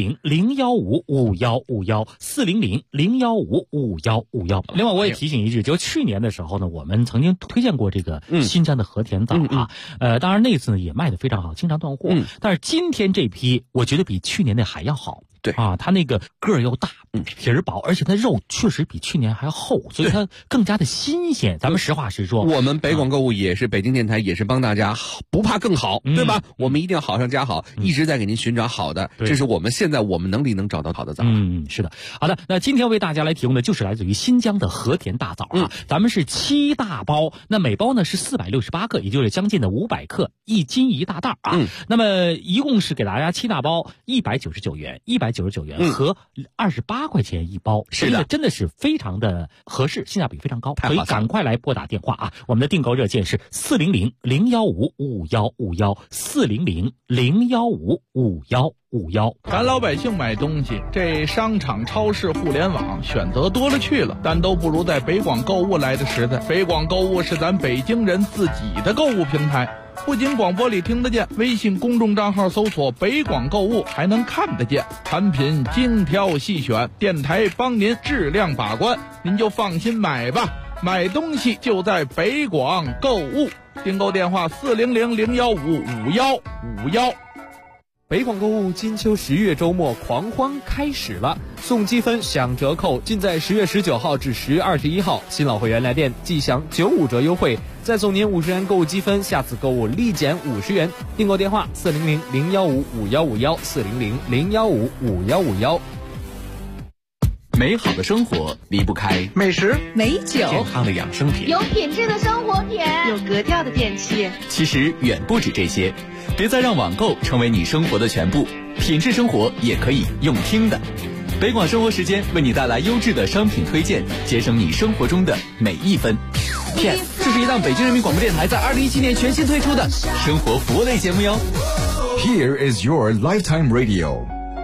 400-015-5151，400-015-5151。另外，我也提醒一句，就去年的时候呢，我们曾经推荐过这个新疆的和田枣啊。当然那次呢也卖得非常好，经常断货。但是今天这批，我觉得比去年的还要好。 对啊，它那个个儿又大，皮儿薄，而且它肉确实比去年还厚，所以它更加的新鲜。咱们实话实说， 我们北广购物也是北京电台，也是帮大家不怕更好，对吧？我们一定要好上加好，一直在给您寻找好的，这是我们现在我们能力能找到好的枣。 是的。好的，那今天为大家来提供的就是来自于新疆的和田大枣啊。咱们是7大包，那每包呢是468克，也就是将近的500克，1斤一大袋啊。那么一共是给大家7大包199元，199 399元和28块钱一包， 是的， 真的是非常的合适，性价比非常高，可以赶快来拨打电话啊！我们的订购热线是400-015-5151，400-015-5151。 咱老百姓买东西，这商场、超市、互联网选择多了去了，但都不如在北广购物来的实在。北广购物是咱北京人自己的购物平台，不仅广播里听得见，微信公众账号搜索北广购物还能看得见，产品精挑细选，电台帮您质量把关，您就放心买吧。买东西就在北广购物，订购电话400-015-5151。 北广购物金秋10月周末狂欢开始了，送积分享折扣，尽在10月19号至10月21号。新老会员来电即享95折优惠，再送您50元购物积分，下次购物立减50元。订购电话400-015-5151，400-015-5151。 美好的生活离不开美食、 美酒、 健康的养生品、 有品质的生活品、 有格调的电器。 其实远不止这些，别再让网购成为你生活的全部，品质生活也可以用听的。北广生活时间为你带来优质的商品推荐，节省你生活中的每一分。PS， 这是一档北京人民广播电台在2017年全新推出的生活服务类节目哟。 Here is your lifetime radio。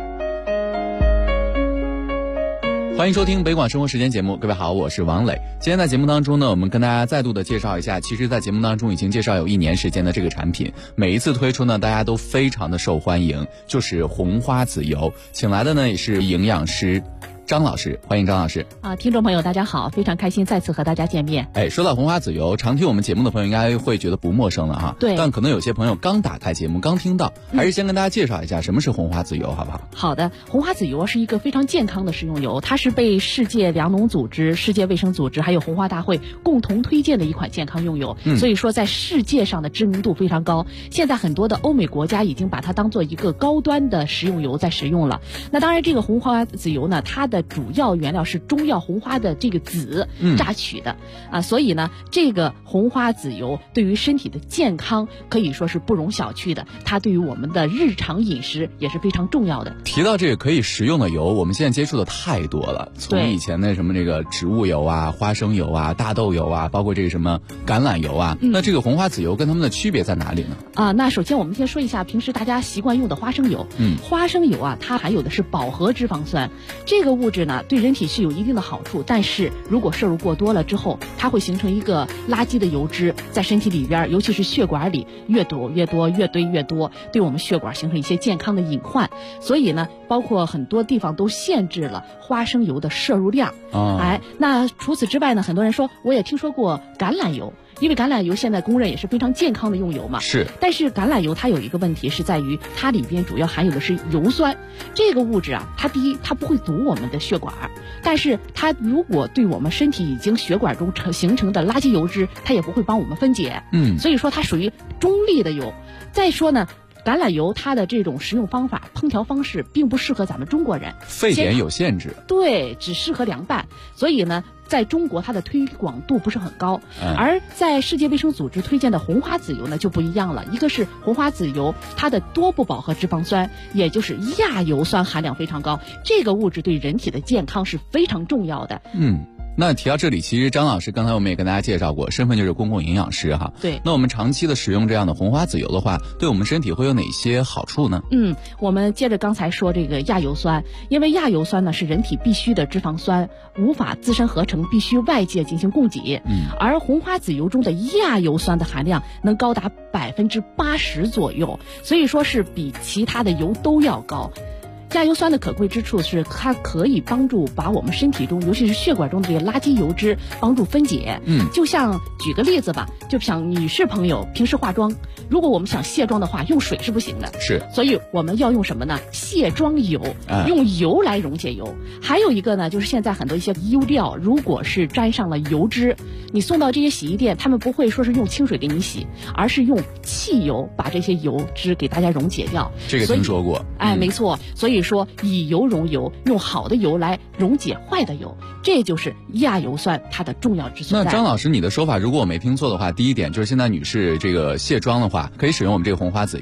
欢迎收听北广生活时间节目，各位好，我是王磊。今天在节目当中呢，我们跟大家再度的介绍一下，其实在节目当中已经介绍有1年时间的这个产品，每一次推出呢，大家都非常的受欢迎，就是红花籽油。请来的呢也是营养师张老师，欢迎张老师啊！听众朋友大家好，非常开心再次和大家见面。 说到红花籽油，常听我们节目的朋友应该会觉得不陌生了哈。 对， 但可能有些朋友刚打开节目刚听到，还是先跟大家介绍一下什么是红花籽油好不好？ 好的，红花籽油是一个非常健康的食用油，它是被世界粮农组织、世界卫生组织还有红花大会共同推荐的一款健康用油，所以说在世界上的知名度非常高。现在很多的欧美国家已经把它当做一个高端的食用油在使用了。那当然这个红花籽油呢，它的主要原料是中药红花的这个籽榨取的所以呢这个红花籽油对于身体的健康可以说是不容小觑的，它对于我们的日常饮食也是非常重要的。 提到这个可以食用的油，我们现在接触的太多了，从以前的什么这个植物油啊、花生油啊、大豆油啊，包括这个什么橄榄油啊，那这个红花籽油跟它们的区别在哪里呢？ 那首先我们先说一下平时大家习惯用的花生油。花生油它含有的是饱和脂肪酸，这个物质呢对人体是有一定的好处，但是如果摄入过多了之后，它会形成一个垃圾的油脂在身体里边，尤其是血管里越堵越多，越堆越多，对我们血管形成一些健康的隐患。所以呢包括很多地方都限制了花生油的摄入量。那除此之外呢，很多人说我也听说过橄榄油，因为橄榄油现在公认也是非常健康的用油嘛。 是。 但是橄榄油它有一个问题是在于它里边主要含有的是油酸，这个物质它第一它不会堵我们的血管，但是它如果对我们身体已经血管中形成的垃圾油脂，它也不会帮我们分解。所以说它属于中立的油。再说呢橄榄油它的这种食用方法、烹调方式并不适合咱们中国人， 沸点有限制。 对，只适合凉拌。所以呢在中国它的推广度不是很高，而在世界卫生组织推荐的红花籽油呢就不一样了。一个是红花籽油它的多不饱和脂肪酸，也就是亚油酸含量非常高，这个物质对人体的健康是非常重要的。 那提到这里，其实张老师刚才我们也跟大家介绍过，身份就是公共营养师哈。 对。 那我们长期的使用这样的红花籽油的话，对我们身体会有哪些好处呢？ 我们接着刚才说这个亚油酸，因为亚油酸呢是人体必需的脂肪酸，无法自身合成，必须外界进行供给。而红花籽油中的亚油酸的含量能高达80%左右，所以说是比其他的油都要高。亚油酸的可贵之处是它可以帮助把我们身体中尤其是血管中的这些垃圾油脂帮助分解。就像举个例子吧，就像女士朋友平时化妆，如果我们想卸妆的话，用水是不行的， 是， 所以我们要用什么呢？卸妆油，用油来溶解油。还有一个呢，就是现在很多一些衣料，如果是沾上了油脂，你送到这些洗衣店，他们不会说是用清水给你洗，而是用汽油把这些油脂给大家溶解掉。 这个听说过。 没错，所以说以油溶油，用好的油来溶解坏的油，这就是亚油酸它的重要之所在。 那张老师，你的说法如果我没听错的话，第一点就是现在女士这个卸妆的话，可以使用我们这个红花籽油。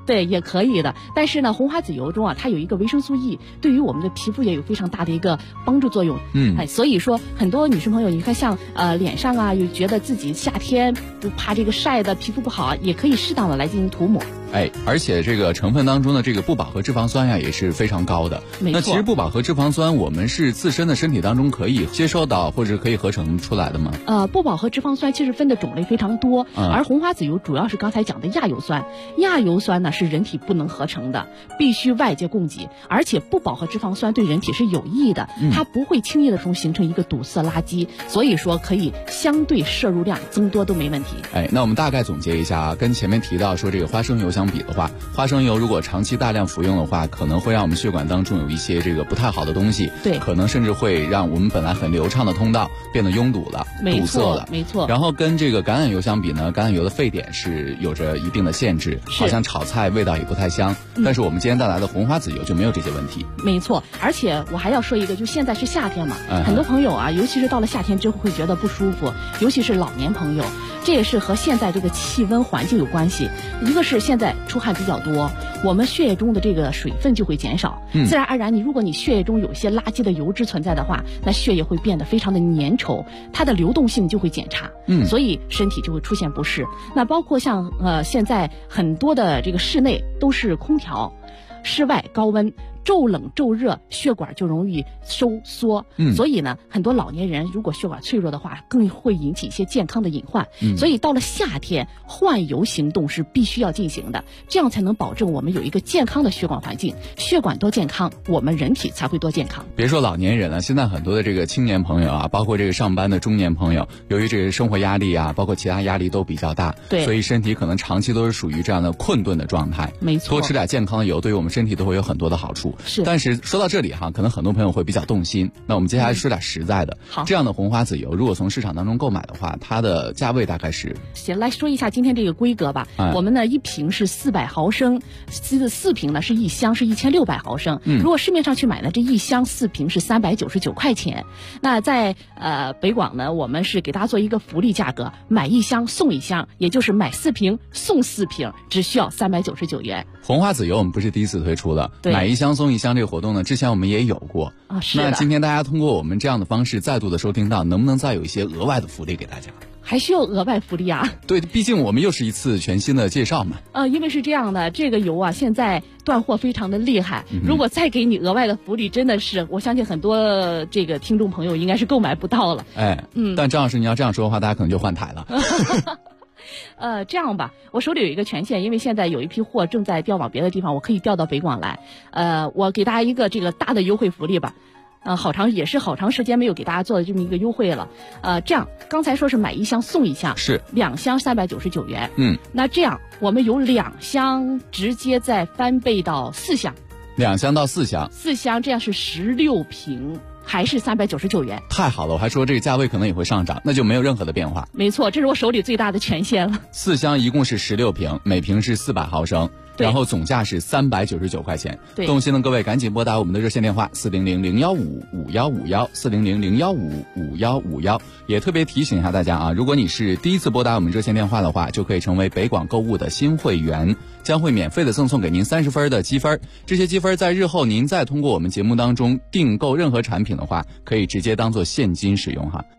对，也可以的。但是呢，红花籽油中啊，它有一个维生素 E， 对于我们的皮肤也有非常大的一个帮助作用。所以说很多女生朋友，你看像脸上啊，又觉得自己夏天就怕这个晒的皮肤不好，也可以适当的来进行涂抹。 而且这个成分当中的这个不饱和脂肪酸呀也是非常高的。 没错。 那其实不饱和脂肪酸，我们是自身的身体当中可以接受到或者可以合成出来的吗？ 不饱和脂肪酸其实分的种类非常多，而红花籽油主要是刚才讲的亚油酸。亚油酸呢是人体不能合成的，必须外界供给，而且不饱和脂肪酸对人体是有益的，它不会轻易的形成一个堵塞垃圾，所以说可以相对摄入量增多都没问题。 那我们大概总结一下啊，跟前面提到说这个花生油相比的话，花生油如果长期大量服用的话，可能会让我们血管当中有一些这个不太好的东西， 对， 可能甚至会让我们本来很流畅的通道变得拥堵了、堵塞了。 没错。 然后跟这个橄榄油相比呢，橄榄油的沸点是有着一定的限制，好像炒菜味道也不太香。但是我们今天带来的红花籽油就没有这些问题。 没错，而且我还要说一个，就现在是夏天嘛，很多朋友啊，尤其是到了夏天之后会觉得不舒服，尤其是老年朋友，这也是和现在这个气温环境有关系。一个是现在出汗比较多，我们血液中的这个水分就会减少，自然而然如果你血液中有一些垃圾的油脂存在的话，那血液会变得非常的粘稠，它的流动性就会减差，所以身体就会出现不适。那包括像现在很多的这个室内都是空调，室外高温，骤冷骤热，血管就容易收缩，所以呢，很多老年人如果血管脆弱的话，更会引起一些健康的隐患。所以到了夏天，换油行动是必须要进行的，这样才能保证我们有一个健康的血管环境。血管多健康，我们人体才会多健康。 别说老年人了，现在很多的这个青年朋友啊，包括这个上班的中年朋友，由于这个生活压力啊，包括其他压力都比较大， 对， 所以身体可能长期都是属于这样的困顿的状态。 没错， 多吃点健康的油，对于我们身体都会有很多的好处。 是， 但是说到这里哈，可能很多朋友会比较动心。那我们接下来说点实在的。 好， 这样的红花籽油，如果从市场当中购买的话，它的价位大概是？ 行，来说一下今天这个规格吧。我们呢一瓶是400毫升，4瓶呢是一箱是1600毫升。如果市面上去买呢，这一箱4瓶是399块钱。那在北广呢，我们是给大家做一个福利价格，买一箱送一箱，也就是买4瓶送4瓶，只需要399元。 红花籽油我们不是第一次推出的，买一箱送一箱这个活动呢，之前我们也有过。 是的。 那今天大家通过我们这样的方式再度的收听到，能不能再有一些额外的福利给大家？ 还需要额外福利啊？ 对，毕竟我们又是一次全新的介绍嘛。 因为是这样的，这个油啊现在断货非常的厉害，如果再给你额外的福利，真的是我相信很多这个听众朋友应该是购买不到了。 但张老师你要这样说的话，大家可能就换台了。 这样吧，我手里有一个权限，因为现在有一批货正在调往别的地方，我可以调到北广来。我给大家一个这个大的优惠福利吧。好长时间没有给大家做的这么一个优惠了。这样刚才说是买一箱送一箱， 是 2箱399元。那这样我们有2箱直接再翻倍到4箱 ，2箱到4箱 ，4箱这样是16瓶。还是399元， 太好了！我还说这个价位可能也会上涨，那就没有任何的变化。 没错，这是我手里最大的权限了。 4箱一共是16瓶，每瓶是400毫升，然后总价是399块钱。动心的各位赶紧拨打我们的热线电话400-015-5151，400-015-5151。也特别提醒一下大家啊，如果你是第一次拨打我们热线电话的话，就可以成为北广购物的新会员，将会免费的赠送给您30分的积分。这些积分在日后您再通过我们节目当中订购任何产品的话，可以直接当做现金使用哈。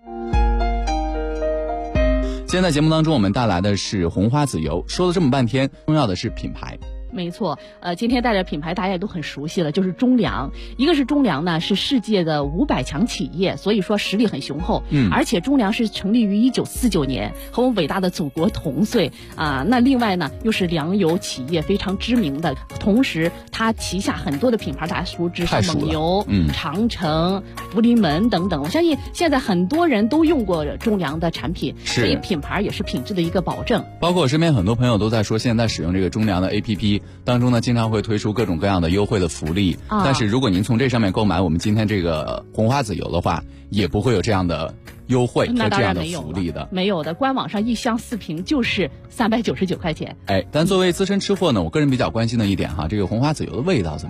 今天在节目当中我们带来的是红花籽油，说了这么半天，重要的是品牌。 没错，今天带着品牌大家也都很熟悉了，就是中粮。一个是中粮呢是世界的500强企业，所以说实力很雄厚。而且中粮是成立于1949年，和我们伟大的祖国同岁啊。那另外呢又是粮油企业非常知名的，同时它旗下很多的品牌大家熟知，像蒙牛、长城、福临门等等。我相信现在很多人都用过中粮的产品，所以品牌也是品质的一个保证。 包括我身边很多朋友都在说，现在使用这个中粮的 APP。当中呢，经常会推出各种各样的优惠的福利，但是如果您从这上面购买我们今天这个红花籽油的话，也不会有这样的优惠和这样的福利的。 没有的，官网上一箱4瓶就是399块钱。 但作为资深吃货呢，我个人比较关心的一点哈，这个红花籽油的味道怎么样？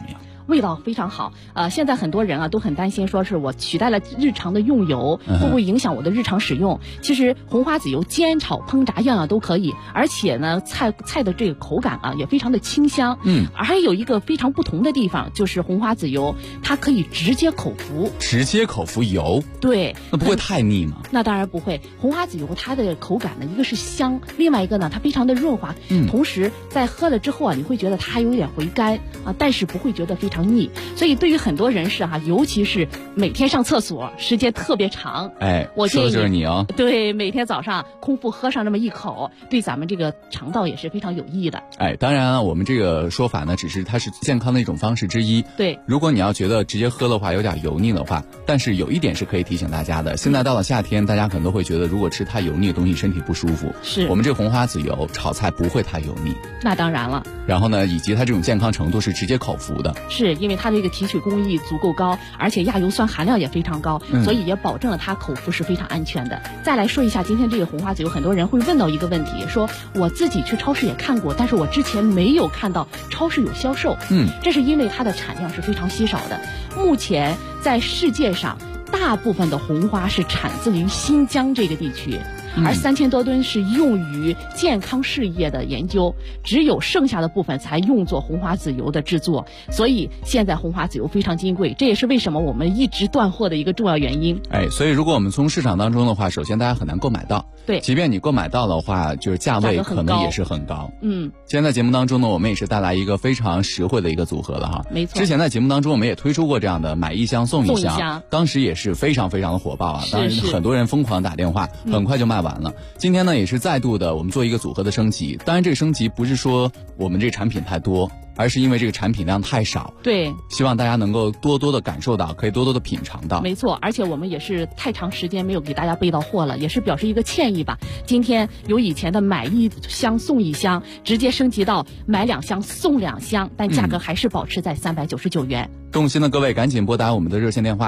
味道非常好。现在很多人啊都很担心，说是我取代了日常的用油，会不会影响我的日常使用？其实红花籽油煎炒烹炸样样都可以，而且呢菜的这个口感啊也非常的清香。而还有一个非常不同的地方，就是红花籽油它可以直接口服。 直接口服油？对，那不会太腻吗？ 那当然不会。红花籽油它的口感呢，一个是香，另外一个呢它非常的润滑，同时在喝了之后啊，你会觉得它还有点回甘啊，但是不会觉得非常腻。所以对于很多人士哈，尤其是每天上厕所时间特别长，我建议说的就是你哦。 对，每天早上空腹喝上那么一口，对咱们这个肠道也是非常有益的。 当然我们这个说法呢，只是它是健康的一种方式之一。 对， 如果你要觉得直接喝的话有点油腻的话，但是有一点是可以提醒大家的，现在到了夏天，大家可能都会觉得如果吃太油腻的东西身体不舒服。 是， 我们这个红花籽油炒菜不会太油腻。 那当然了。 然后呢，以及它这种健康程度是直接口服的。 是因为它这个提取工艺足够高，而且亚油酸含量也非常高，所以也保证了它口服是非常安全的。再来说一下今天这个红花籽油，很多人会问到一个问题，说我自己去超市也看过，但是我之前没有看到超市有销售。这是因为它的产量是非常稀少的。目前在世界上大部分的红花是产自于新疆这个地区，而3000多吨是用于健康事业的研究，只有剩下的部分才用作红花籽油的制作。所以现在红花籽油非常金贵，这也是为什么我们一直断货的一个重要原因。 所以如果我们从市场当中的话，首先大家很难购买到。 对， 即便你购买到的话，就是价位可能也是很高。今天在节目当中呢，我们也是带来一个非常实惠的一个组合了哈。 没错。 之前在节目当中我们也推出过这样的买一箱送一箱，当时也是非常非常的火爆啊，当时很多人疯狂打电话，很快就卖完了。今天呢也是再度的我们做一个组合的升级，当然这个升级不是说我们这个产品太多，而是因为这个产品量太少。 对， 希望大家能够多多的感受到，可以多多的品尝到。 没错，而且我们也是太长时间没有给大家备到货了，也是表示一个歉意吧。今天由以前的买一箱送一箱，直接升级到买2箱送2箱，但价格还是保持在399元。 动心的各位赶紧拨打我们的热线电话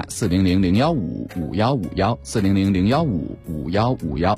400-015-5151 400-015-5151。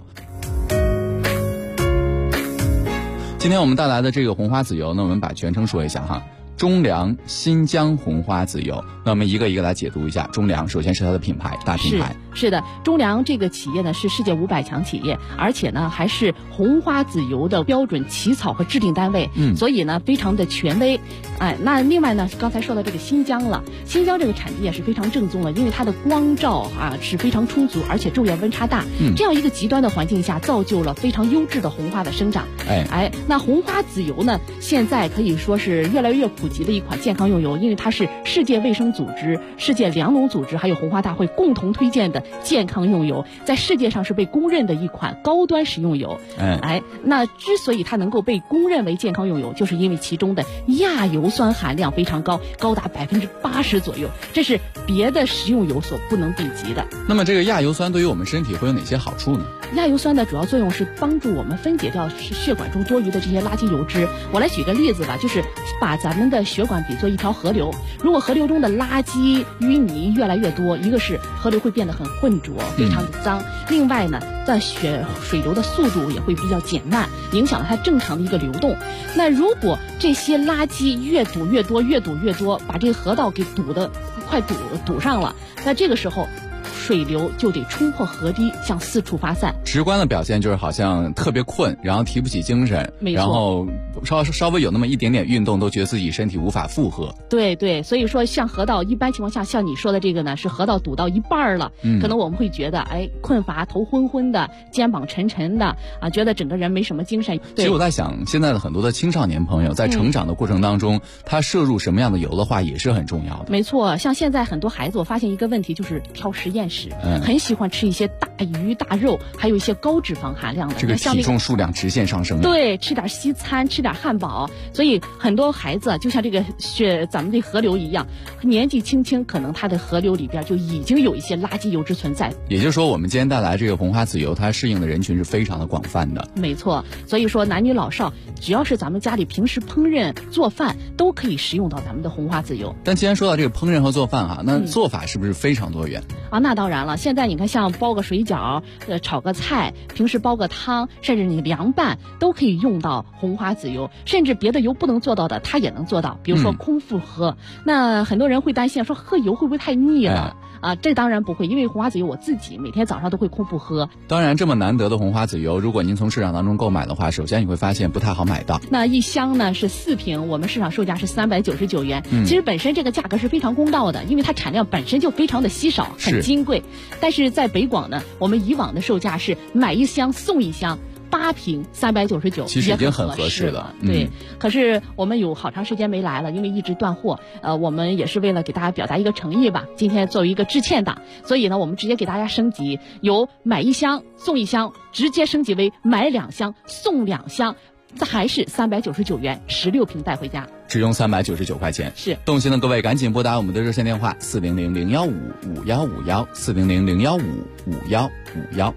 今天我们带来的这个红花籽油呢，我们把全称说一下哈，中粮新疆红花籽油。那我们一个一个来解读一下。中粮首先是它的品牌，大品牌。 是的，中粮这个企业呢是世界500强企业，而且呢还是红花籽油的标准起草和制定单位，所以呢非常的权威。那另外呢，刚才说到这个新疆了，新疆这个产地也是非常正宗的，因为它的光照是非常充足，而且昼夜温差大，这样一个极端的环境下，造就了非常优质的红花的生长。那红花籽油呢，现在可以说是越来越普及的一款健康用油，因为它是世界卫生组织、世界粮农组织还有红花大会共同推荐的健康用油，在世界上是被公认的一款高端食用油。那之所以它能够被公认为健康用油，就是因为其中的亚油酸含量非常高，高达80%左右，这是别的食用油所不能比及的。 那么这个亚油酸对于我们身体会有哪些好处呢？ 亚油酸的主要作用是帮助我们分解掉血管中多余的这些垃圾油脂。我来举个例子吧，就是把咱们的血管比作一条河流，如果河流中的垃圾淤泥越来越多，一个是河流会变得很浑浊，非常的脏，另外呢在水流的速度也会比较减慢，影响了它正常的一个流动。那如果这些垃圾越堵越多，把这个河道给快堵上了，那这个时候水流就得冲破河堤向四处发散。 直观的表现就是好像特别困，然后提不起精神，然后稍微有那么一点点运动都觉得自己身体无法负荷。 对，所以说像河道一般情况下，像你说的这个呢，是河道堵到一半了，可能我们会觉得困乏、头昏昏的、肩膀沉沉的觉得整个人没什么精神。 其实我在想，现在的很多的青少年朋友在成长的过程当中，他摄入什么样的油的话也是很重要的。 没错，像现在很多孩子，我发现一个问题就是挑实验室，很喜欢吃一些大鱼大肉，还有一些高脂肪含量的， 这个体重数量直线上升。 对，吃点西餐，吃点汉堡，所以很多孩子就像这个咱们这河流一样，年纪轻轻可能他的河流里边就已经有一些垃圾油脂存在。 也就是说，我们今天带来这个红花籽油，它适应的人群是非常的广泛的。 没错，所以说男女老少，只要是咱们家里平时烹饪做饭，都可以食用到咱们的红花籽油。 但既然说到这个烹饪和做饭那做法是不是非常多元？ 那当当然了，现在你看像包个水饺，炒个菜，平时煲个汤，甚至你凉拌都可以用到红花籽油，甚至别的油不能做到的它也能做到，比如说空腹喝。那很多人会担心说喝油会不会太腻了？这当然不会，因为红花籽油我自己每天早上都会空腹喝。 当然，这么难得的红花籽油，如果您从市场当中购买的话，首先你会发现不太好买到。 那一箱呢是4瓶，我们市场售价是399元。其实本身这个价格是非常公道的，因为它产量本身就非常的稀少，很金贵。但是在北广呢，我们以往的售价是买1箱送1箱。8瓶399， 其实已经很合适了。 对，可是我们有好长时间没来了，因为一直断货。我们也是为了给大家表达一个诚意吧，今天作为一个致歉档，所以呢，我们直接给大家升级，由买1箱送1箱，直接升级为买2箱送2箱，还是399元，16瓶带回家， 只用399块钱。 是， 动心的各位赶紧拨打我们的热线电话400-015-5151，400-015-5151。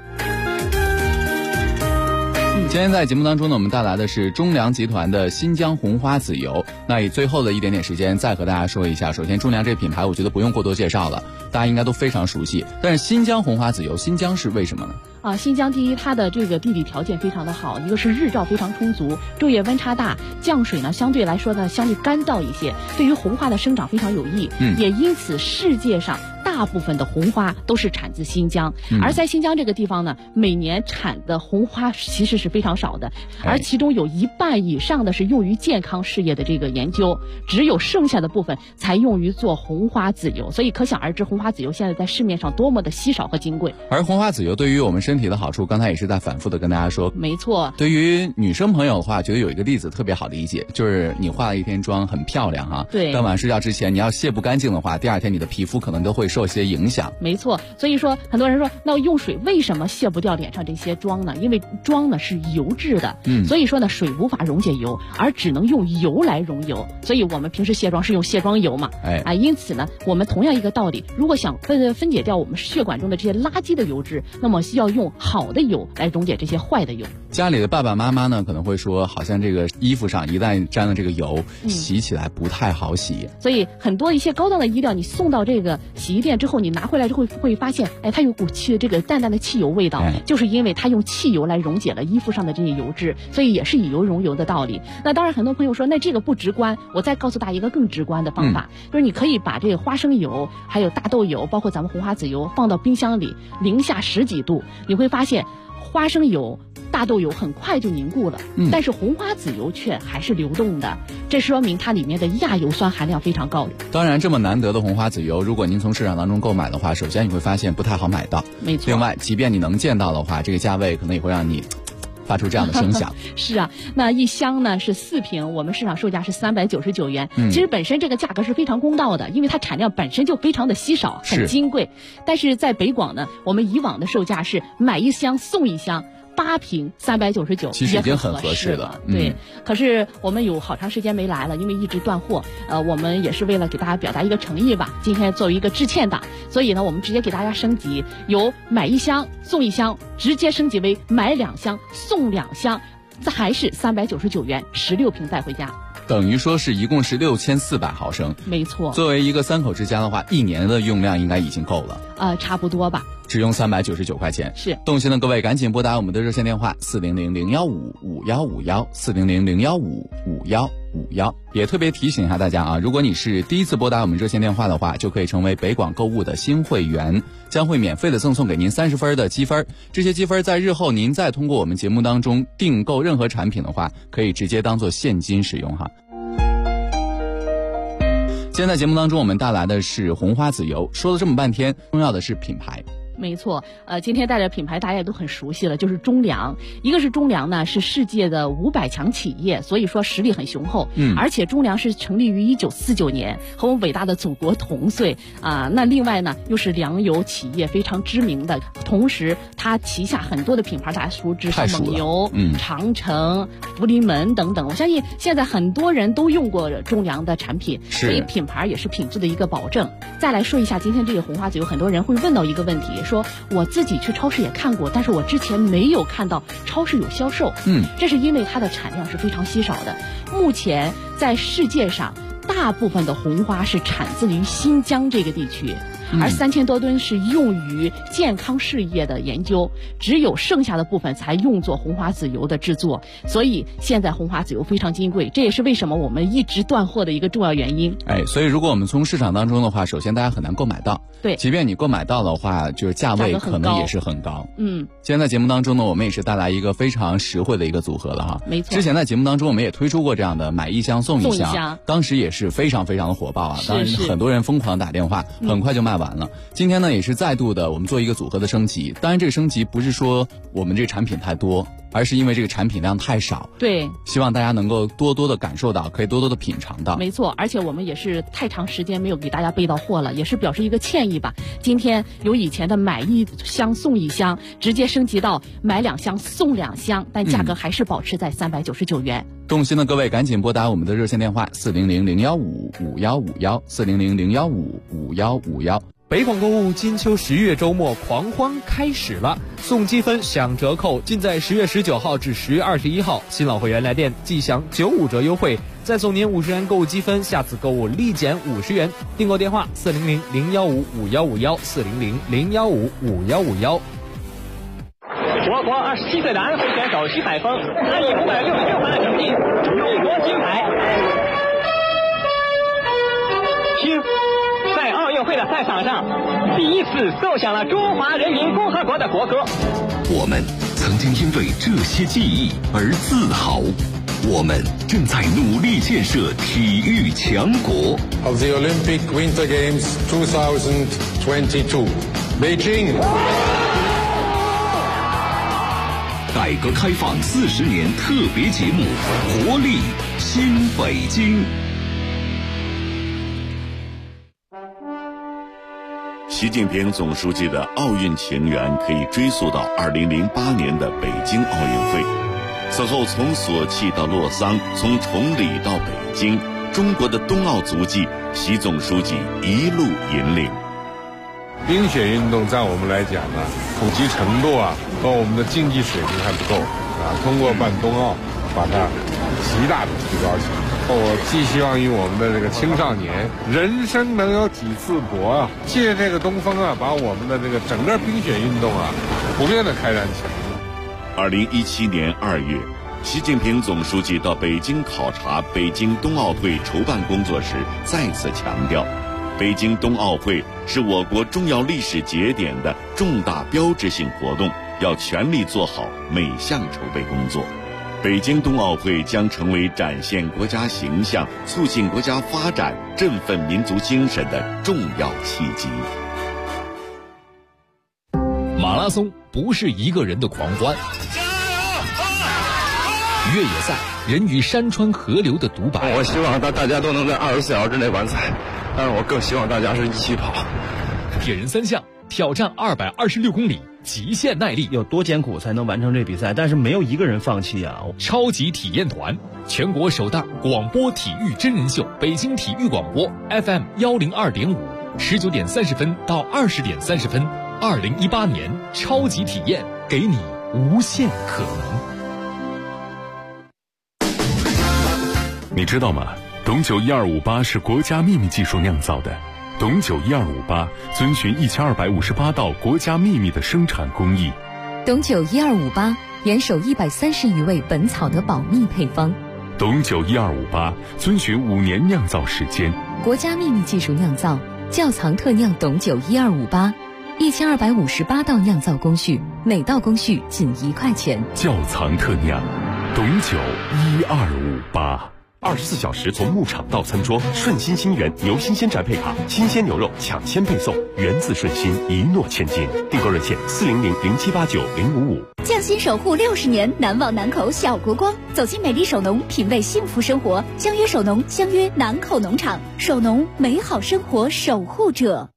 今天在节目当中呢，我们带来的是中粮集团的新疆红花籽油。那以最后的一点点时间再和大家说一下，首先中粮这品牌我觉得不用过多介绍了，大家应该都非常熟悉。但是新疆红花籽油，新疆是为什么呢？ 新疆第一，它的这个地理条件非常的好，一个是日照非常充足，昼夜温差大，降水呢相对来说呢相对干燥一些，对于红花的生长非常有益。也因此世界上大部分的红花都是产自新疆，而在新疆这个地方呢，每年产的红花其实是非常少的，而其中有1半以上的是用于健康事业的这个研究，只有剩下的部分才用于做红花籽油，所以可想而知红花籽油现在在市面上多么的稀少和金贵。 而红花籽油对于我们身体的好处，刚才也是在反复的跟大家说。 没错， 对于女生朋友的话，觉得有一个例子特别好理解，就是你化了一天妆很漂亮啊， 对， 但晚上睡觉之前你要卸不干净的话，第2天你的皮肤可能都会受一些影响。 没错，所以说很多人说，那用水为什么卸不掉脸上这些妆呢？因为妆呢是油质的，所以说呢水无法溶解油，而只能用油来溶油，所以我们平时卸妆是用卸妆油嘛，因此呢，我们同样一个道理，如果想分解掉我们血管中的这些垃圾的油脂，那么需要用好的油来溶解这些坏的油。 家里的爸爸妈妈呢，可能会说，好像这个衣服上一旦沾了这个油，洗起来不太好洗。 所以很多一些高档的衣料，你送到这个洗衣店之后，你拿回来之后会发现，它有股这个淡淡的汽油味道，就是因为它用汽油来溶解了衣服上的这些油脂，所以也是以油溶油的道理。那当然，很多朋友说，那这个不直观，我再告诉大家一个更直观的方法，就是你可以把这个花生油、还有大豆油，包括咱们红花籽油放到冰箱里，零下10几度，你会发现花生油、大豆油很快就凝固了，但是红花籽油却还是流动的，这说明它里面的亚油酸含量非常高。 当然，这么难得的红花籽油，如果您从市场当中购买的话，首先你会发现不太好买到。 没错。 另外，即便你能见到的话，这个价位可能也会让你发出这样的声响。 是啊，那一箱呢是4瓶，我们市场售价是399元。其实本身这个价格是非常公道的，因为它产量本身就非常的稀少，很金贵。但是在北广呢，我们以往的售价是买1箱送1箱。8瓶399， 其实已经很合适了。 对，可是我们有好长时间没来了，因为一直断货。我们也是为了给大家表达一个诚意吧，今天作为一个致歉档，所以呢，我们直接给大家升级，由买1箱送1箱，直接升级为买2箱送2箱，还是399元，16瓶带回家。 等于说是一共是6400毫升。 没错。 作为一个3口之家的话，1年的用量应该已经够了。 差不多吧。 只用399块钱。 是。 动心的各位赶紧拨打我们的热线电话400-015-5151，400-015-5151。也特别提醒一下大家啊，如果你是第一次拨打我们热线电话的话，就可以成为北广购物的新会员，将会免费的赠送给您30分的积分。这些积分在日后您再通过我们节目当中订购任何产品的话，可以直接当做现金使用哈。今天在节目当中我们带来的是红花籽油，说了这么半天，重要的是品牌。 没错，今天带着品牌大家也都很熟悉了，就是中粮。一个是中粮呢，是世界的500强企业，所以说实力很雄厚。而且中粮是成立于1949年，和我们伟大的祖国同岁啊。那另外呢，又是粮油企业非常知名的，同时它旗下很多的品牌大家熟知，像蒙牛、长城、福临门等等。我相信现在很多人都用过中粮的产品，所以品牌也是品质的一个保证。再来说一下今天这个红花籽油，很多人会问到一个问题，说我自己去超市也看过，但是我之前没有看到超市有销售。这是因为它的产量是非常稀少的。目前在世界上大部分的红花是产自于新疆这个地区， 而3000多吨是用于健康事业的研究，只有剩下的部分才用作红花籽油的制作。所以现在红花籽油非常金贵，这也是为什么我们一直断货的一个重要原因。 所以如果我们从市场当中的话，首先大家很难购买到， 对， 即便你购买到的话，就是价位可能也是很高。今天在节目当中呢，我们也是带来一个非常实惠的一个组合了哈。 没错， 之前在节目当中我们也推出过这样的买一箱送一箱，当时也是非常非常的火爆啊，当然很多人疯狂打电话，很快就卖完了。今天呢也是再度的我们做一个组合的升级，当然这个升级不是说我们这个产品太多，而是因为这个产品量太少。 对， 希望大家能够多多的感受到，可以多多的品尝到。 没错，而且我们也是太长时间没有给大家备到货了，也是表示一个歉意吧。今天由以前的买一箱送一箱，直接升级到买2箱送2箱，但价格还是保持在399元。 动心的各位赶紧拨打我们的热线电话400-015-5151，400-015-5151。 北广购物金秋10月周末狂欢开始了，送积分享折扣，尽在10月19号至10月21号。新老会员来电即享95折优惠，再送您50元购物积分，下次购物立减50元。订购电话400-015-5151，400-015-5151。 我国27岁的安徽选手徐海峰，他以566分的成绩勇夺金牌。在奥运会的赛场上，第一次奏响了中华人民共和国的国歌。 我们曾经因为这些记忆而自豪，我们正在努力建设体育强国。 Of the Olympic Winter Games 2022, Beijing。 改革开放40年特别节目，活力新北京。习近平总书记的奥运情缘可以追溯到2008年的北京奥运会。此后从索契到洛桑，从崇礼到北京，中国的冬奥足迹，习总书记一路引领。 冰雪运动在我们来讲呢，普及程度和我们的竞技水平还不够通过办冬奥，把它极大的提高起来。我寄希望于我们的这个青少年，人生能有几次搏借这个东风把我们的这个整个冰雪运动普遍的开展起来。 2017年2月，习近平总书记到北京考察北京冬奥会筹办工作时，再次强调，北京冬奥会是我国重要历史节点的重大标志性活动，要全力做好每项筹备工作。北京冬奥会将成为展现国家形象、促进国家发展、振奋民族精神的重要契机。 马拉松不是一个人的狂欢，越野赛人与山川河流的独白。 我希望大家都能在24小时之内完赛，但是我更希望大家是一起跑。 铁人3项挑战226公里，极限耐力， 有多艰苦才能完成这比赛？但是没有一个人放弃啊！ 超级体验团，全国首档广播体育真人秀，北京体育广播 FM 102.5，19点30分到20点30分，2018年超级体验，给你无限可能。 你知道吗？董酒1258是国家秘密技术酿造的。董酒1258遵循1258道国家秘密的生产工艺。 董酒1258严守130余位本草的保密配方。 董酒1258遵循5年酿造时间， 国家秘密技术酿造，窖藏特酿董酒1258，1258道酿造工序，每道工序仅1块钱。 窖藏特酿，董酒1258。24小时从牧场到餐桌，顺心新源牛新鲜宅配卡，新鲜牛肉抢先配送，源自顺心，一诺千金。订购热线400-0789-055。 匠心守护60年，难忘南口小国光。走进美丽手农，品味幸福生活。相约手农，相约南口农场。手农，美好生活守护者。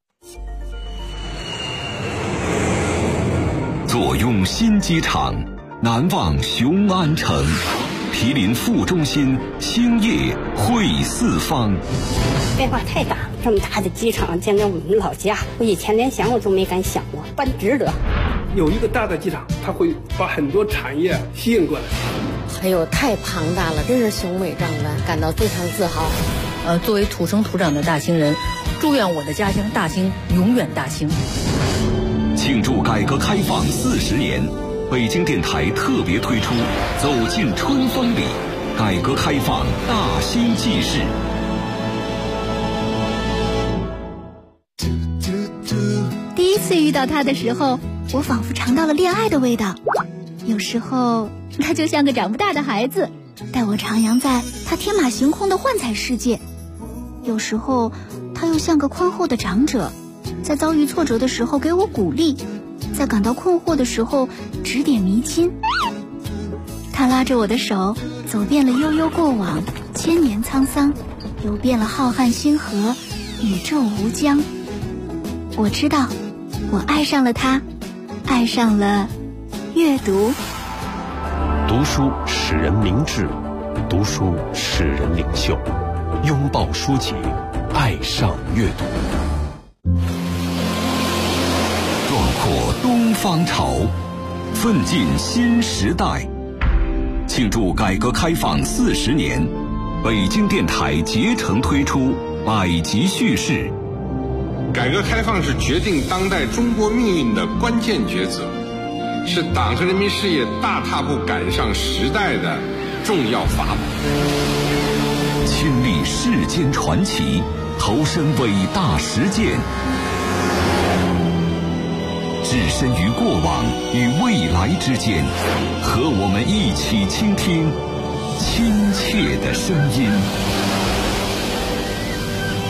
坐拥新机场，难忘雄安城。毗邻副中心，兴业汇四方。 变化太大，这么大的机场建在我们老家，我以前连想我都没敢想过，办值得。 有一个大的机场，它会把很多产业吸引过来。 哎呦，太庞大了，真是雄伟壮观，感到非常自豪。 作为土生土长的大兴人， 祝愿我的家乡大兴永远大兴。 庆祝改革开放40年，北京电台特别推出《走进春风里》，改革开放大兴纪事。 第一次遇到他的时候，我仿佛尝到了恋爱的味道。有时候他就像个长不大的孩子，带我徜徉在他天马行空的幻彩世界。有时候他又像个宽厚的长者，在遭遇挫折的时候给我鼓励，在感到困惑的时候指点迷津。他拉着我的手，走遍了悠悠过往，千年沧桑，游遍了浩瀚星河，宇宙无疆。我知道，我爱上了他，爱上了阅读。 读书使人明智，读书使人领袖。拥抱书籍，爱上阅读。 壮阔东方潮，奋进新时代。庆祝改革开放40年，北京电台竭诚推出百集叙事。 改革开放是决定当代中国命运的关键抉择，是党和人民事业大踏步赶上时代的重要法宝。 亲历世间传奇，投身伟大实践，置身于过往与未来之间，和我们一起倾听亲切的声音。